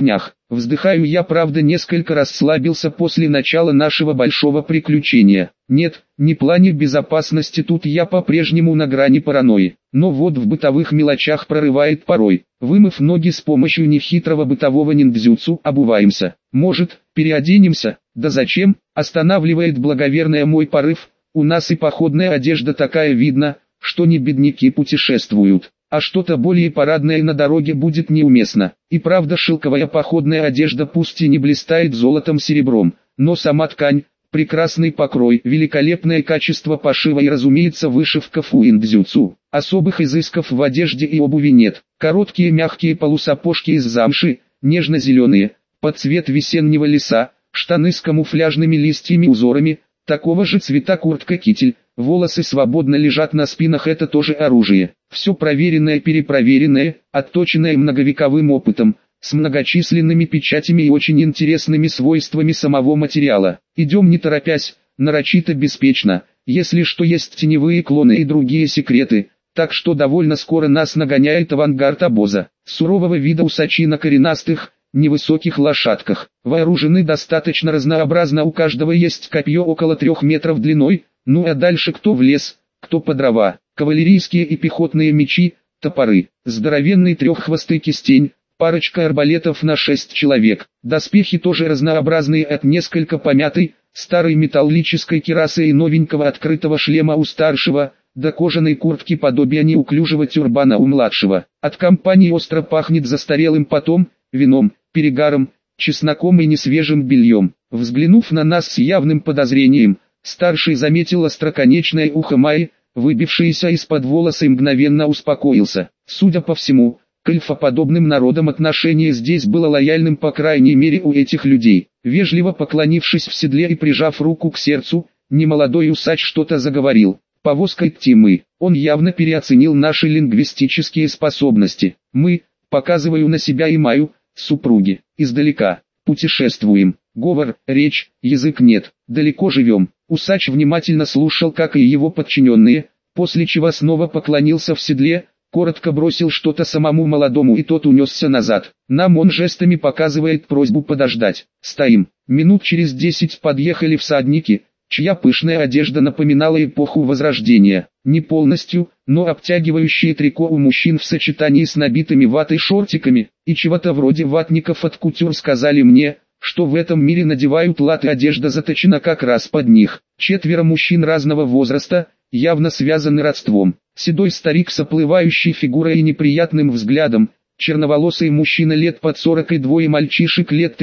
Вздыхаю я, правда несколько расслабился после начала нашего большого приключения. Нет, не в плане безопасности, тут я по-прежнему на грани паранойи. Но вот в бытовых мелочах прорывает порой. Вымыв ноги с помощью нехитрого бытового ниндзюцу, обуваемся. Может, переоденемся? Да зачем? Останавливает благоверная мой порыв. У нас и походная одежда такая, видно, что не бедняки путешествуют. А что-то более парадное на дороге будет неуместно. И правда, шелковая походная одежда пусть и не блистает золотом-серебром, но сама ткань, прекрасный покрой, великолепное качество пошива и, разумеется, вышивка фуиндзюцу. Особых изысков в одежде и обуви нет. Короткие мягкие полусапожки из замши, нежно-зеленые, под цвет весеннего леса, штаны с камуфляжными листьями узорами, такого же цвета куртка-китель. Волосы свободно лежат на спинах, это тоже оружие. Все проверенное, перепроверенное, отточенное многовековым опытом, с многочисленными печатями и очень интересными свойствами самого материала. Идем не торопясь, нарочито беспечно, если что есть теневые клоны и другие секреты, так что довольно скоро нас нагоняет авангард обоза. Сурового вида усачи на коренастых, невысоких лошадках. Вооружены достаточно разнообразно, у каждого есть копье около 3 метров длиной, ну а дальше кто в лес, кто по дрова, кавалерийские и пехотные мечи, топоры, здоровенный треххвостый кистень, парочка арбалетов на 6 человек, доспехи тоже разнообразные, от несколько помятой, старой металлической кирасы и новенького открытого шлема у старшего, до кожаной куртки подобия неуклюжего тюрбана у младшего. От компании остро пахнет застарелым потом, вином, перегаром, чесноком и несвежим бельем. Взглянув на нас с явным подозрением, старший заметил остроконечное ухо Майи, выбившееся из-под волоса, и мгновенно успокоился. Судя по всему, к эльфоподобным народам отношение здесь было лояльным, по крайней мере у этих людей. Вежливо поклонившись в седле и прижав руку к сердцу, немолодой усач что-то заговорил. Повозкой идти мы. Он явно переоценил наши лингвистические способности. Мы, показываю на себя и Майю, супруги, издалека, путешествуем. Говор, речь, язык нет, далеко живем. Усач внимательно слушал, как и его подчиненные, после чего снова поклонился в седле, коротко бросил что-то самому молодому, и тот унесся назад. Нам он жестами показывает просьбу подождать. Стоим. Минут через 10 подъехали всадники, чья пышная одежда напоминала эпоху Возрождения. Не полностью, но обтягивающее трико у мужчин в сочетании с набитыми ватой шортиками, и чего-то вроде ватников от кутюр. Сказали мне, что в этом мире надевают латы, одежда заточена как раз под них. 4 мужчин разного возраста, явно связаны родством. Седой старик с оплывающей фигурой и неприятным взглядом, черноволосый мужчина лет под 40 и 2 мальчишек лет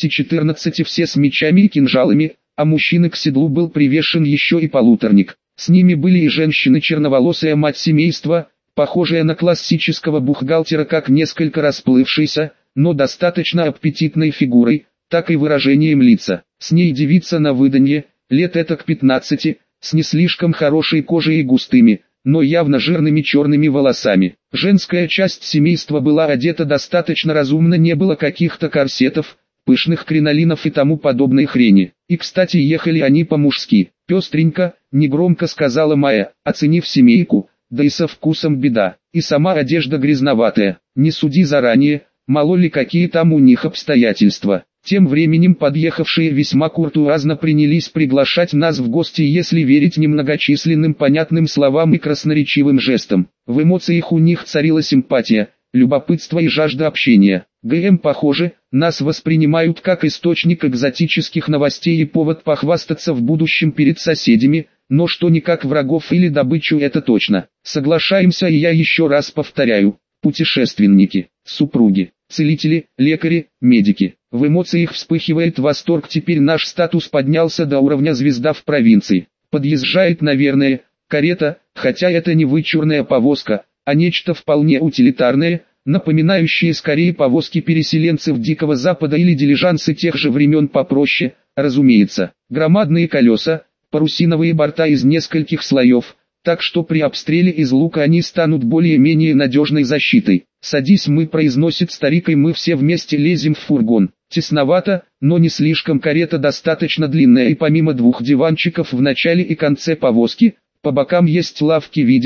13-14, все с мечами и кинжалами, а мужчины к седлу был привешен еще и полуторник. С ними были и женщины, черноволосая мать семейства, похожая на классического бухгалтера, как несколько расплывшейся, но достаточно аппетитной фигурой, так и выражением лица. С ней девица на выданье, лет этак 15, с не слишком хорошей кожей и густыми, но явно жирными черными волосами. Женская часть семейства была одета достаточно разумно, не было каких-то корсетов, пышных кринолинов и тому подобной хрени. И кстати, ехали они по-мужски. Пестренько, негромко сказала Майя, оценив семейку, да и со вкусом беда. И сама одежда грязноватая, не суди заранее, мало ли какие там у них обстоятельства. Тем временем подъехавшие весьма куртуазно принялись приглашать нас в гости, если верить немногочисленным понятным словам и красноречивым жестам. В эмоциях у них царила симпатия, любопытство и жажда общения. Похоже, нас воспринимают как источник экзотических новостей и повод похвастаться в будущем перед соседями, но что не как врагов или добычу, это точно. Соглашаемся, и я еще раз повторяю, путешественники, супруги, целители, лекари, медики. В эмоциях вспыхивает восторг, теперь наш статус поднялся до уровня звезда в провинции. Подъезжает, наверное, карета, хотя это не вычурная повозка, а нечто вполне утилитарное, напоминающие скорее повозки переселенцев Дикого Запада или дилижансы тех же времен попроще, разумеется. Громадные колеса, парусиновые борта из нескольких слоев, так что при обстреле из лука они станут более-менее надежной защитой. «Садись, мы», — произносит старик, и мы все вместе лезем в фургон. Тесновато, но не слишком, карета достаточно длинная, и помимо 2 диванчиков в начале и конце повозки, по бокам есть лавки, видимо,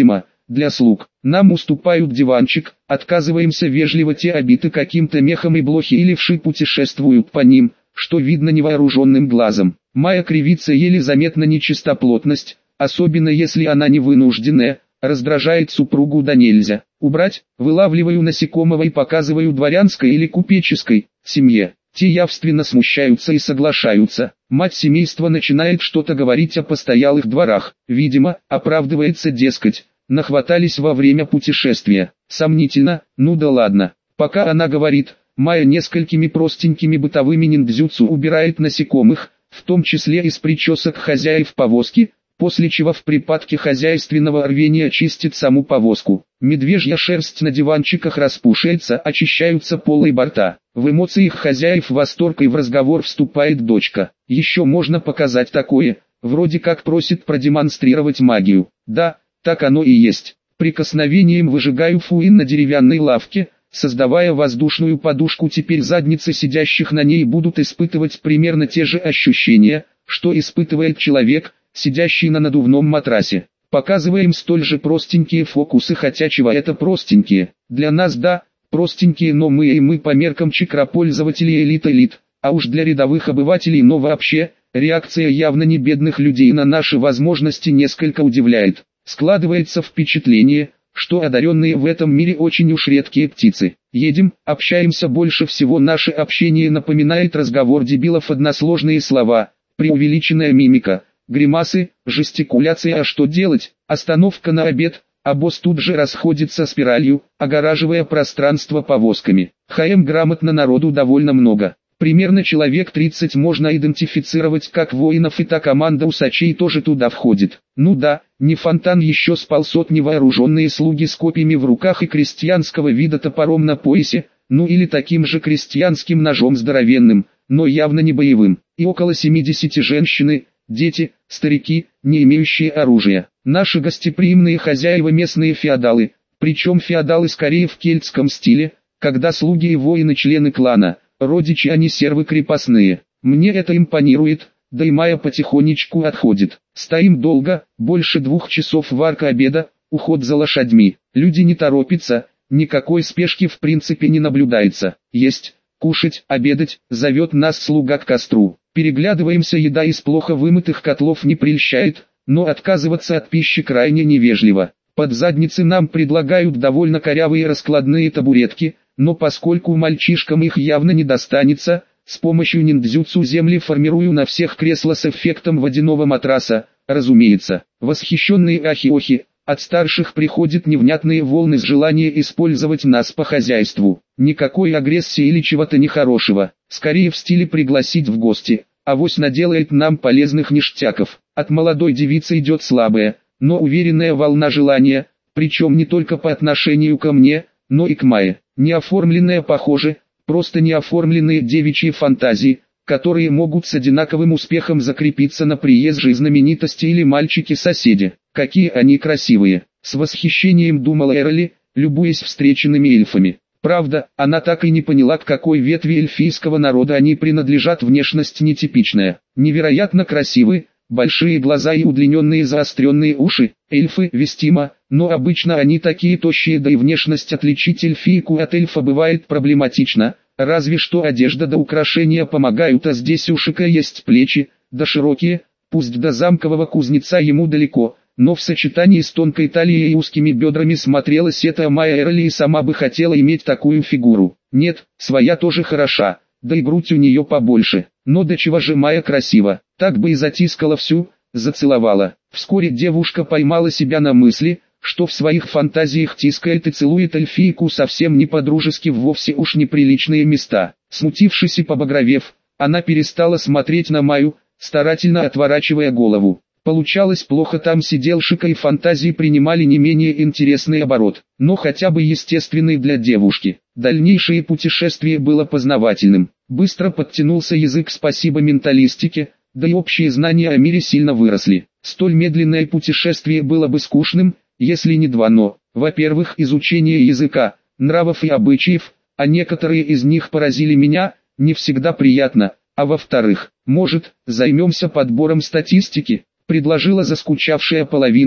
для слуг. Нам уступают диванчик, отказываемся вежливо, те обиты каким-то мехом и блохи или вши путешествуют по ним, что видно невооруженным глазом. Майя кривится, еле заметна нечистоплотность, особенно если она не вынужденная, раздражает супругу да нельзя. Убрать, вылавливаю насекомого и показываю дворянской или купеческой семье. Те явственно смущаются и соглашаются. Мать семейства начинает что-то говорить о постоялых дворах. Видимо, оправдывается, дескать, нахватались во время путешествия. Сомнительно, ну да ладно. Пока она говорит, Майя несколькими простенькими бытовыми ниндзюцу убирает насекомых, в том числе из причесок хозяев повозки, после чего в припадке хозяйственного рвения чистит саму повозку. Медвежья шерсть на диванчиках распушается, очищаются полы и борта. В эмоциях хозяев восторг, и в разговор вступает дочка. Еще можно показать такое, вроде как просит продемонстрировать магию. Да, так оно и есть. Прикосновением выжигаю фуин на деревянной лавке, создавая воздушную подушку. Теперь задницы сидящих на ней будут испытывать примерно те же ощущения, что испытывает человек, сидящий на надувном матрасе. Показываем столь же простенькие фокусы, хотя чего это простенькие. Для нас да, простенькие, но мы по меркам чикропользователей элит, а уж для рядовых обывателей, но вообще, реакция явно не бедных людей на наши возможности несколько удивляет. Складывается впечатление, что одаренные в этом мире очень уж редкие птицы. Едем, общаемся, больше всего наше общение напоминает разговор дебилов, односложные слова, преувеличенная мимика, гримасы, жестикуляция. А что делать? Остановка на обед, а босс тут же расходится спиралью, огораживая пространство повозками. Грамотно, народу довольно много. Примерно человек 30 можно идентифицировать как воинов, и та команда усачей тоже туда входит. Ну да, не фонтан, еще с полсотни вооруженные слуги с копьями в руках и крестьянского вида топором на поясе, ну или таким же крестьянским ножом здоровенным, но явно не боевым. И около 70 женщины, дети, старики, не имеющие оружия. Наши гостеприимные хозяева местные феодалы, причем феодалы скорее в кельтском стиле, когда слуги и воины члены клана, родичи, а не сервы крепостные. Мне это импонирует, да и Майя потихонечку отходит. Стоим долго, больше 2 часов варка обеда, уход за лошадьми. Люди не торопятся, никакой спешки в принципе не наблюдается. Есть, кушать, обедать, зовет нас слуга к костру. Переглядываемся, еда из плохо вымытых котлов не прельщает, но отказываться от пищи крайне невежливо. Под задницы нам предлагают довольно корявые раскладные табуретки, но поскольку мальчишкам их явно не достанется, с помощью ниндзюцу земли формирую на всех кресла с эффектом водяного матраса, разумеется. Восхищенные ахи-охи, от старших приходят невнятные волны с желания использовать нас по хозяйству. Никакой агрессии или чего-то нехорошего, скорее в стиле пригласить в гости, авось наделает нам полезных ништяков. От молодой девицы идет слабая, но уверенная волна желания, причем не только по отношению ко мне, но и к Майе. Неоформленные, похоже, просто неоформленные девичьи фантазии, которые могут с одинаковым успехом закрепиться на приезжей знаменитости или мальчике-соседе. Какие они красивые! С восхищением думала Эрли, любуясь встреченными эльфами. Правда, она так и не поняла, к какой ветви эльфийского народа они принадлежат. Внешность нетипичная, невероятно красивы, большие глаза и удлиненные заостренные уши. Эльфы вестимо, но обычно они такие тощие, да и внешность отличить эльфийку от эльфа бывает проблематично, разве что одежда да украшения помогают, а здесь у Шика есть плечи, да широкие, пусть до замкового кузнеца ему далеко, но в сочетании с тонкой талией и узкими бедрами смотрелась эта Майя Эрли и сама бы хотела иметь такую фигуру. Нет, своя тоже хороша, да и грудь у нее побольше, но до чего же Майя красива, так бы и затискала всю, зацеловала. Вскоре девушка поймала себя на мысли, что в своих фантазиях тискает и целует эльфийку совсем не по-дружески в вовсе уж неприличные места. Смутившись и побагровев, она перестала смотреть на Майю, старательно отворачивая голову. Получалось плохо, там сидел Шика и фантазии принимали не менее интересный оборот, но хотя бы естественный для девушки. Дальнейшее путешествие было познавательным. Быстро подтянулся язык спасибо менталистике, да и общие знания о мире сильно выросли. Столь медленное путешествие было бы скучным, если не два «но». Во-первых, изучение языка, нравов и обычаев, а некоторые из них поразили меня, не всегда приятно, а во-вторых, может, займемся подбором статистики, предложила заскучавшая половинка,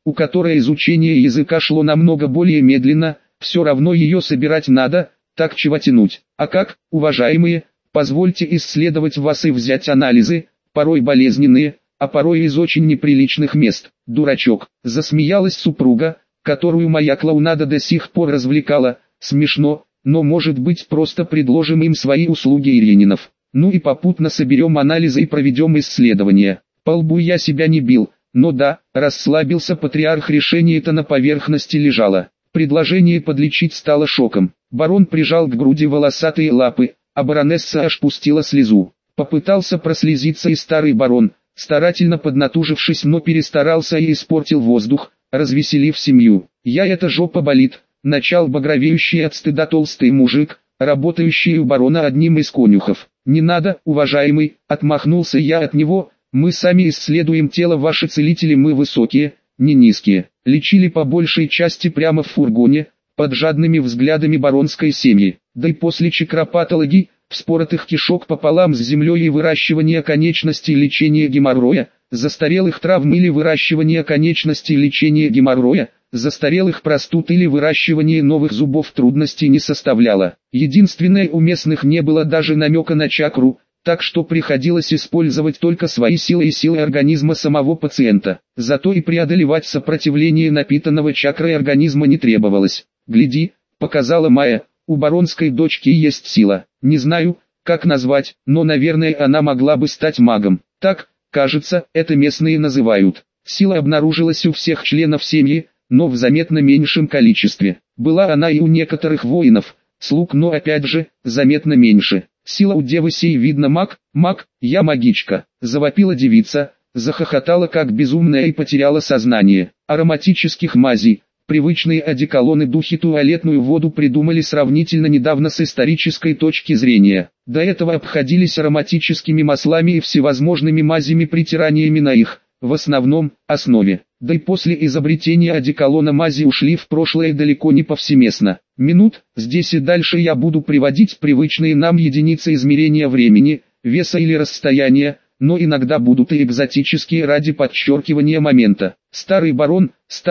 у которой изучение языка шло намного более медленно, все равно ее собирать надо, так чего тянуть. А как, уважаемые, позвольте исследовать вас и взять анализы, порой болезненные, а порой из очень неприличных мест. Дурачок, засмеялась супруга, которую моя клоунада до сих пор развлекала. Смешно, но может быть просто предложим им свои услуги Ирининов. Ну и попутно соберем анализы и проведем исследования. По лбу я себя не бил, но да, расслабился патриарх, решение-то на поверхности лежало. Предложение подлечить стало шоком. Барон прижал к груди волосатые лапы, а баронесса аж пустила слезу. Попытался прослезиться и старый барон, старательно поднатужившись, но перестарался и испортил воздух, развеселив семью. Я, эта жопа болит, начал багровеющий от стыда толстый мужик, работающий у барона одним из конюхов. Не надо, уважаемый, отмахнулся я от него, мы сами исследуем тело, ваши целители, мы высокие, не низкие. Лечили по большей части прямо в фургоне, под жадными взглядами баронской семьи, да и после чакропатологии, вспоротых кишок пополам с землей и выращивания конечностей, лечения геморроя, застарелых травм или выращивания конечностей, лечения геморроя, застарелых простуд или выращивания новых зубов трудностей не составляло. Единственное, у местных не было даже намека на чакру, так что приходилось использовать только свои силы и силы организма самого пациента. Зато и преодолевать сопротивление напитанного чакрой организма не требовалось. «Гляди», — показала Майя, — «у баронской дочки есть сила. Не знаю, как назвать, но, наверное, она могла бы стать магом. Так, кажется, это местные называют». Сила обнаружилась у всех членов семьи, но в заметно меньшем количестве. Была она и у некоторых воинов, слуг, но опять же, заметно меньше. «Сила у девы сей, видно, маг, я магичка», — завопила девица, захохотала как безумная и потеряла сознание. Ароматических мазей, привычные одеколоны, духи, туалетную воду придумали сравнительно недавно с исторической точки зрения. До этого обходились ароматическими маслами и всевозможными мазями, притираниями на их, в основном, основе. Да и после изобретения одеколона мази ушли в прошлое далеко не повсеместно. Минут, здесь и дальше я буду приводить привычные нам единицы измерения времени, веса или расстояния, но иногда будут и экзотические ради подчеркивания момента. Старый барон,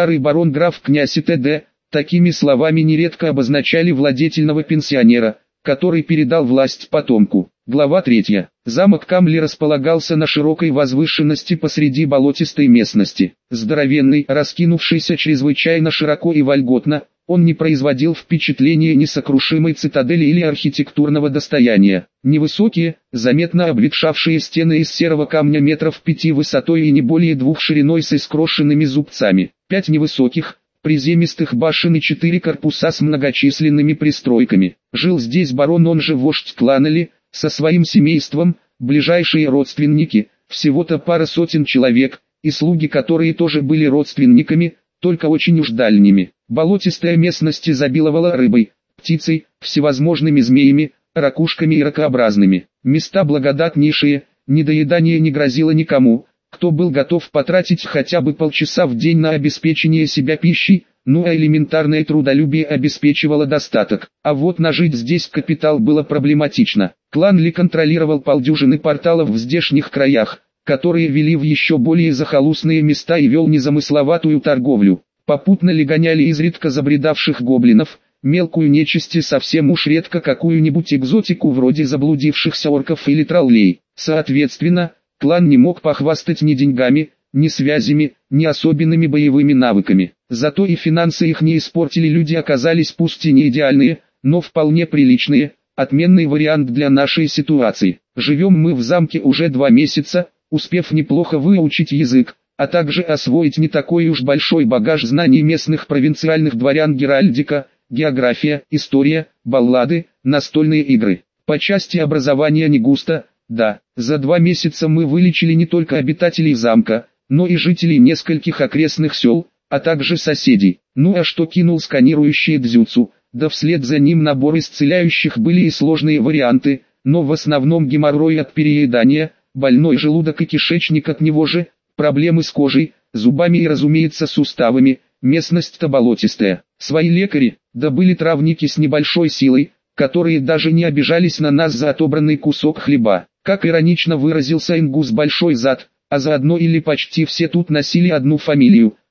граф, князь и т.д. Такими словами нередко обозначали владетельного пенсионера, который передал власть потомку. Глава 3. Замок Камли располагался на широкой возвышенности посреди болотистой местности. Здоровенный, раскинувшийся чрезвычайно широко и вольготно, он не производил впечатления несокрушимой цитадели или архитектурного достояния. Невысокие, заметно обветшавшие стены из серого камня метров 5 высотой и не более 2 шириной с искрошенными зубцами. 5 невысоких, приземистых башен и 4 корпуса с многочисленными пристройками. Жил здесь барон, он же вождь клана Ли, со своим семейством, ближайшие родственники, всего-то пара сотен человек, и слуги, которые тоже были родственниками, только очень уж дальними. Болотистая местность изобиловала рыбой, птицей, всевозможными змеями, ракушками и ракообразными. Места благодатнейшие, недоедание не грозило никому, кто был готов потратить хотя бы полчаса в день на обеспечение себя пищей, ну а элементарное трудолюбие обеспечивало достаток. А вот нажить здесь капитал было проблематично. Клан Ли контролировал полдюжины порталов в здешних краях, которые вели в еще более захолустные места и вел незамысловатую торговлю. Попутно Ли гоняли изредка забредавших гоблинов, мелкую нечисть и совсем уж редко какую-нибудь экзотику вроде заблудившихся орков или троллей. Соответственно, клан не мог похвастать ни деньгами, ни связями, ни особенными боевыми навыками. Зато и финансы их не испортили, люди оказались пусть и не идеальные, но вполне приличные, отменный вариант для нашей ситуации. Живем мы в замке уже 2 месяца, успев неплохо выучить язык, а также освоить не такой уж большой багаж знаний местных провинциальных дворян: геральдика, география, история, баллады, настольные игры. По части образования не густо, да, за 2 месяца мы вылечили не только обитателей замка, но и жителей нескольких окрестных сел, а также соседей. Ну а что кинул сканирующие дзюцу, да вслед за ним набор исцеляющих были и сложные варианты, но в основном геморрой от переедания, больной желудок и кишечник от него же, проблемы с кожей, зубами и, разумеется, суставами. Местность-то болотистая. Свои лекари, да были травники с небольшой силой, которые даже не обижались на нас за отобранный кусок хлеба. Как иронично выразился Ингус, большой зад, а заодно или почти все тут носили одну фамилию,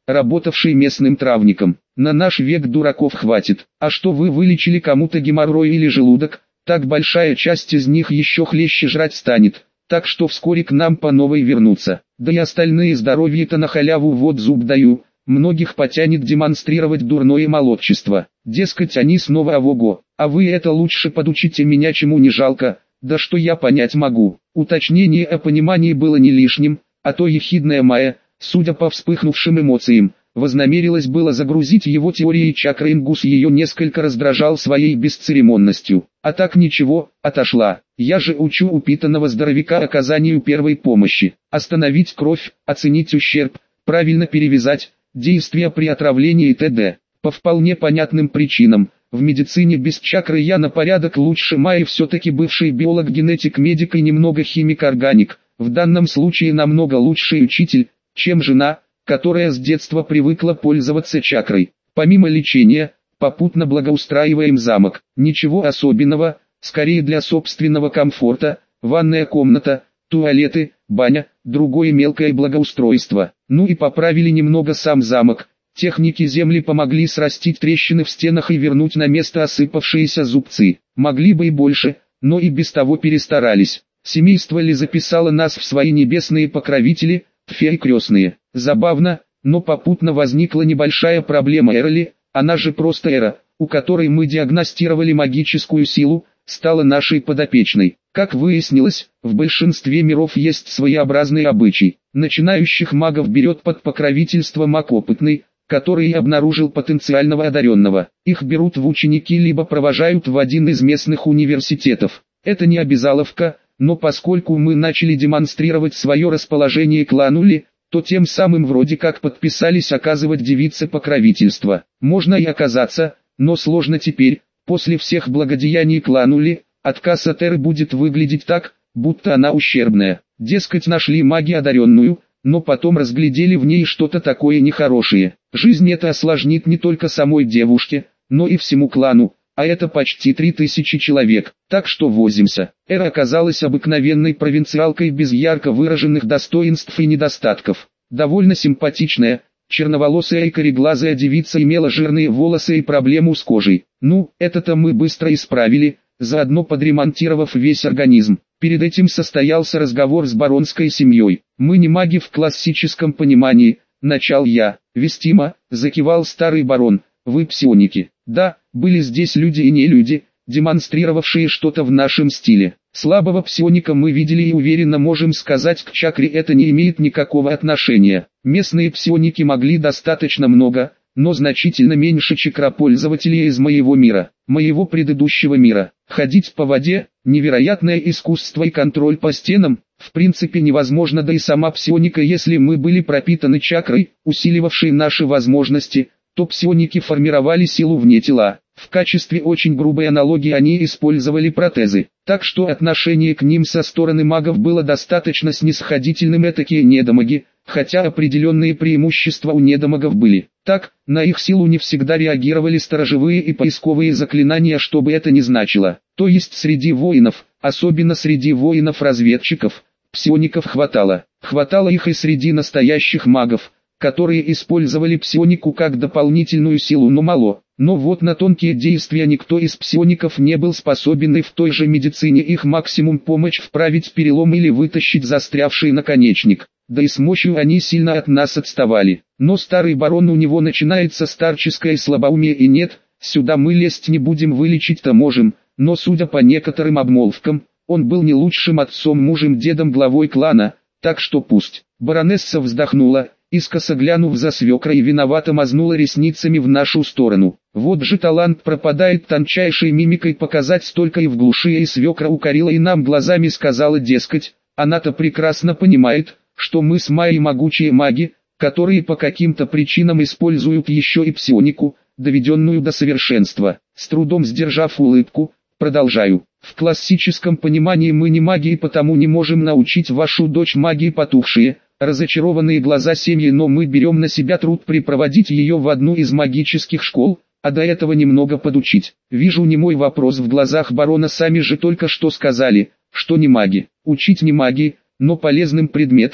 работавший местным травником. На наш век дураков хватит. А что вы вылечили кому-то геморрой или желудок, так большая часть из них еще хлеще жрать станет, так что вскоре к нам по новой вернутся. Да и остальные здоровье-то на халяву вот зуб даю, многих потянет демонстрировать дурное молодчество. Дескать, они снова авого, а вы это лучше подучите меня, чему не жалко, да что я понять могу. Уточнение о понимании было не лишним, а то ехидная Майя, судя по вспыхнувшим эмоциям, вознамерилась было загрузить его теорией чакры Ингус, ее несколько раздражал своей бесцеремонностью. А так ничего, отошла. Я же учу упитанного здоровяка оказанию первой помощи. Остановить кровь, оценить ущерб, правильно перевязать, действия при отравлении и т.д. По вполне понятным причинам. В медицине без чакры я на порядок лучше Майи, все-таки бывший биолог-генетик, медик и немного химик-органик. В данном случае намного лучший учитель, чем жена, которая с детства привыкла пользоваться чакрой. Помимо лечения, попутно благоустраиваем замок. Ничего особенного, скорее для собственного комфорта, ванная комната, туалеты, баня, другое мелкое благоустройство. Ну и поправили немного сам замок. Техники земли помогли срастить трещины в стенах и вернуть на место осыпавшиеся зубцы. Могли бы и больше, но и без того перестарались. Семейство Ли записало нас в свои небесные покровители, феи крестные. Забавно, но попутно возникла небольшая проблема. Эрли, она же просто Эра, у которой мы диагностировали магическую силу, стала нашей подопечной. Как выяснилось, в большинстве миров есть своеобразный обычай. Начинающих магов берет под покровительство маг опытный, который и обнаружил потенциального одаренного. Их берут в ученики либо провожают в один из местных университетов. Это не обязаловка, но поскольку мы начали демонстрировать свое расположение к клану Ли, то тем самым вроде как подписались оказывать девице покровительство. Можно и оказаться, но сложно теперь, после всех благодеяний клану Ли, отказ от Эры будет выглядеть так, будто она ущербная. Дескать, нашли маги одаренную, но потом разглядели в ней что-то такое нехорошее. Жизнь это осложнит не только самой девушке, но и всему клану, а это почти 3000 человек, так что возимся. Эра оказалась обыкновенной провинциалкой без ярко выраженных достоинств и недостатков. Довольно симпатичная, черноволосая и кореглазая девица имела жирные волосы и проблему с кожей. Ну, это-то мы быстро исправили, заодно подремонтировав весь организм. Перед этим состоялся разговор с баронской семьей. Мы не маги в классическом понимании, начал я. Вестимо, закивал старый барон, вы псионики. Да, были здесь люди и не люди, демонстрировавшие что-то в нашем стиле. Слабого псионика мы видели и уверенно можем сказать, к чакре это не имеет никакого отношения. Местные псионики могли достаточно много, но значительно меньше чакропользователей из моего мира, моего предыдущего мира. Ходить по воде, невероятное искусство и контроль по стенам, в принципе невозможно, да и сама псионика, если мы были пропитаны чакрой, усиливавшей наши возможности, то псионики формировали силу вне тела. В качестве очень грубой аналогии они использовали протезы, так что отношение к ним со стороны магов было достаточно снисходительным, этакие недомаги, хотя определенные преимущества у недомагов были. Так, на их силу не всегда реагировали сторожевые и поисковые заклинания, что бы это ни значило. То есть среди воинов, особенно среди воинов-разведчиков, псиоников хватало. Хватало их и среди настоящих магов, которые использовали псионику как дополнительную силу, но мало. Но вот на тонкие действия никто из псиоников не был способен, и в той же медицине их максимум помочь вправить перелом или вытащить застрявший наконечник. Да и с мощью они сильно от нас отставали. Но старый барон, у него начинается старческое слабоумие, и нет, сюда мы лезть не будем, вылечить-то можем, но судя по некоторым обмолвкам, он был не лучшим отцом, мужем, дедом, главой клана, так что пусть. Баронесса вздохнула, искоса глянув за свекрой, виновато мазнула ресницами в нашу сторону. Вот же талант пропадает, тончайшей мимикой показать столько и в глуши, и свекра укорила и нам глазами сказала, дескать, она-то прекрасно понимает, что мы с Майей могучие маги, которые по каким-то причинам используют еще и псионику, доведенную до совершенства. С трудом сдержав улыбку, продолжаю. В классическом понимании мы не маги и потому не можем научить вашу дочь магии. Потухшие, разочарованные глаза семьи, но мы берем на себя труд припроводить ее в одну из магических школ, а до этого немного подучить. Вижу немой вопрос в глазах барона, сами же только что сказали, что не маги. Учить не магии, но полезным предметом,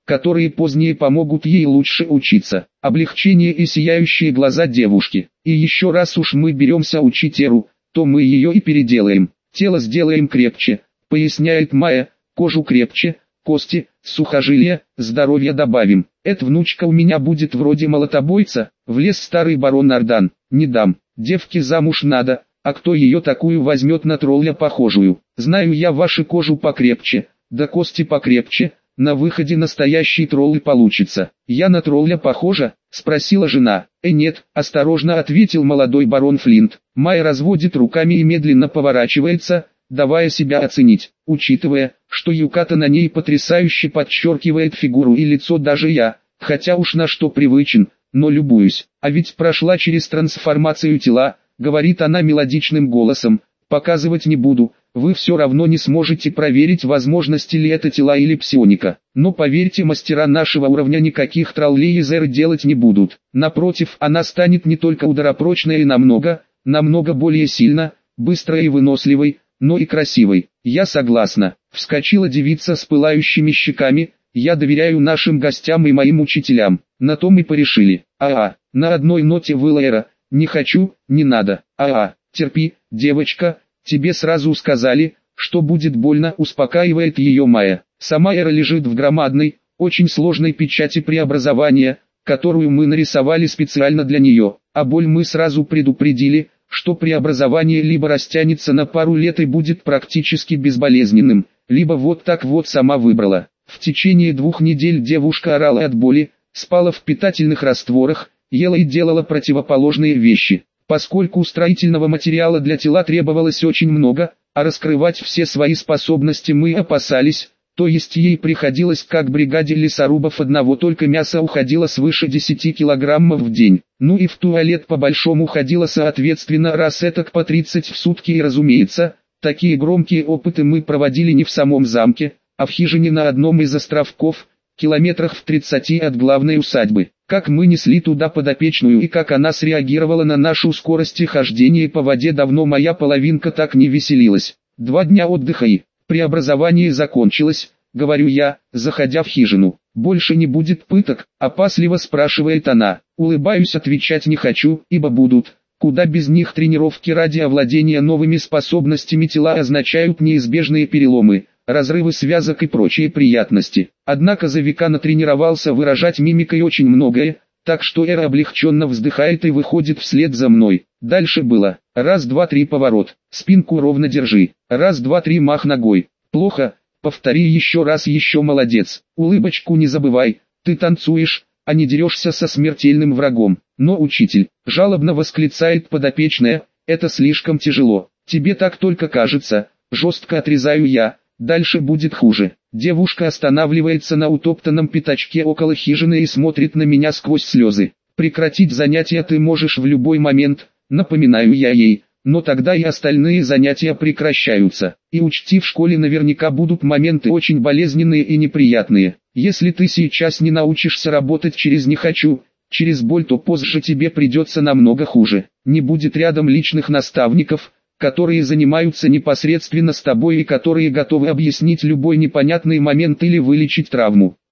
которые позднее помогут ей лучше учиться. Облегчение и сияющие глаза девушки. И еще раз уж мы беремся учить Эру, то мы ее и переделаем. Тело сделаем крепче, поясняет Майя, кожу крепче, кости, сухожилия, здоровье добавим. Эта внучка у меня будет вроде молотобойца, влез старый барон Ардан. Не дам, девке замуж надо, а кто ее такую возьмет на тролля похожую? Знаю я вашу кожу покрепче, да кости покрепче, на выходе настоящий тролль и получится. Я на тролля похожа? Спросила жена. Нет, осторожно ответил молодой барон Флинт. Майя разводит руками и медленно поворачивается, давая себя оценить. Учитывая, что юката на ней потрясающе подчеркивает фигуру и лицо, даже я, хотя уж на что привычен, но любуюсь. А ведь прошла через трансформацию тела, говорит она мелодичным голосом. Показывать не буду, вы все равно не сможете проверить, возможности ли это тела или псионика. Но поверьте, мастера нашего уровня никаких троллей из Эры делать не будут. Напротив, она станет не только ударопрочной и намного более сильно, быстрой и выносливой, но и красивой. Я согласна. Вскочила девица с пылающими щеками. Я доверяю нашим гостям и моим учителям. На том и порешили. На одной ноте выла Эра. Не хочу, не надо. Терпи, девочка, тебе сразу сказали, что будет больно, успокаивает ее Майя. Сама Эра лежит в громадной, очень сложной печати преобразования, которую мы нарисовали специально для нее. А боль мы сразу предупредили, что преобразование либо растянется на пару лет и будет практически безболезненным, либо вот так вот сама выбрала. В течение 2 недель девушка орала от боли, спала в питательных растворах, ела и делала противоположные вещи. Поскольку строительного материала для тела требовалось очень много, а раскрывать все свои способности мы опасались, то есть ей приходилось как бригаде лесорубов одного только мяса уходило свыше 10 килограммов в день. Ну и в туалет по-большому ходило соответственно раз этак по 30 в сутки, и разумеется, такие громкие опыты мы проводили не в самом замке, а в хижине на одном из островков, километрах в 30 от главной усадьбы. Как мы несли туда подопечную и как она среагировала на нашу скорость хождения по воде, давно моя половинка так не веселилась. 2 дня отдыха и преобразование закончилось, говорю я, заходя в хижину. Больше не будет пыток, опасливо спрашивает она. Улыбаюсь, отвечать не хочу, ибо будут. Куда без них тренировки ради овладения новыми способностями тела означают неизбежные переломы, разрывы связок и прочие приятности. Однако за века натренировался выражать мимикой очень многое, так что Эра облегченно вздыхает и выходит вслед за мной. Дальше было: раз, два, три, поворот, спинку ровно держи, раз, два, три, мах ногой. Плохо, повтори еще раз, еще молодец. Улыбочку не забывай, ты танцуешь, а не дерешься со смертельным врагом. Но, учитель, жалобно восклицает подопечная, это слишком тяжело. Тебе так только кажется, жестко отрезаю я. Дальше будет хуже. Девушка останавливается на утоптанном пятачке около хижины и смотрит на меня сквозь слезы. Прекратить занятия ты можешь в любой момент, напоминаю я ей, но тогда и остальные занятия прекращаются. И учти, в школе наверняка будут моменты очень болезненные и неприятные. Если ты сейчас не научишься работать через «не хочу», через боль, то позже тебе придется намного хуже. Не будет рядом личных наставников, которые занимаются непосредственно с тобой и которые готовы объяснить любой непонятный момент или вылечить травму.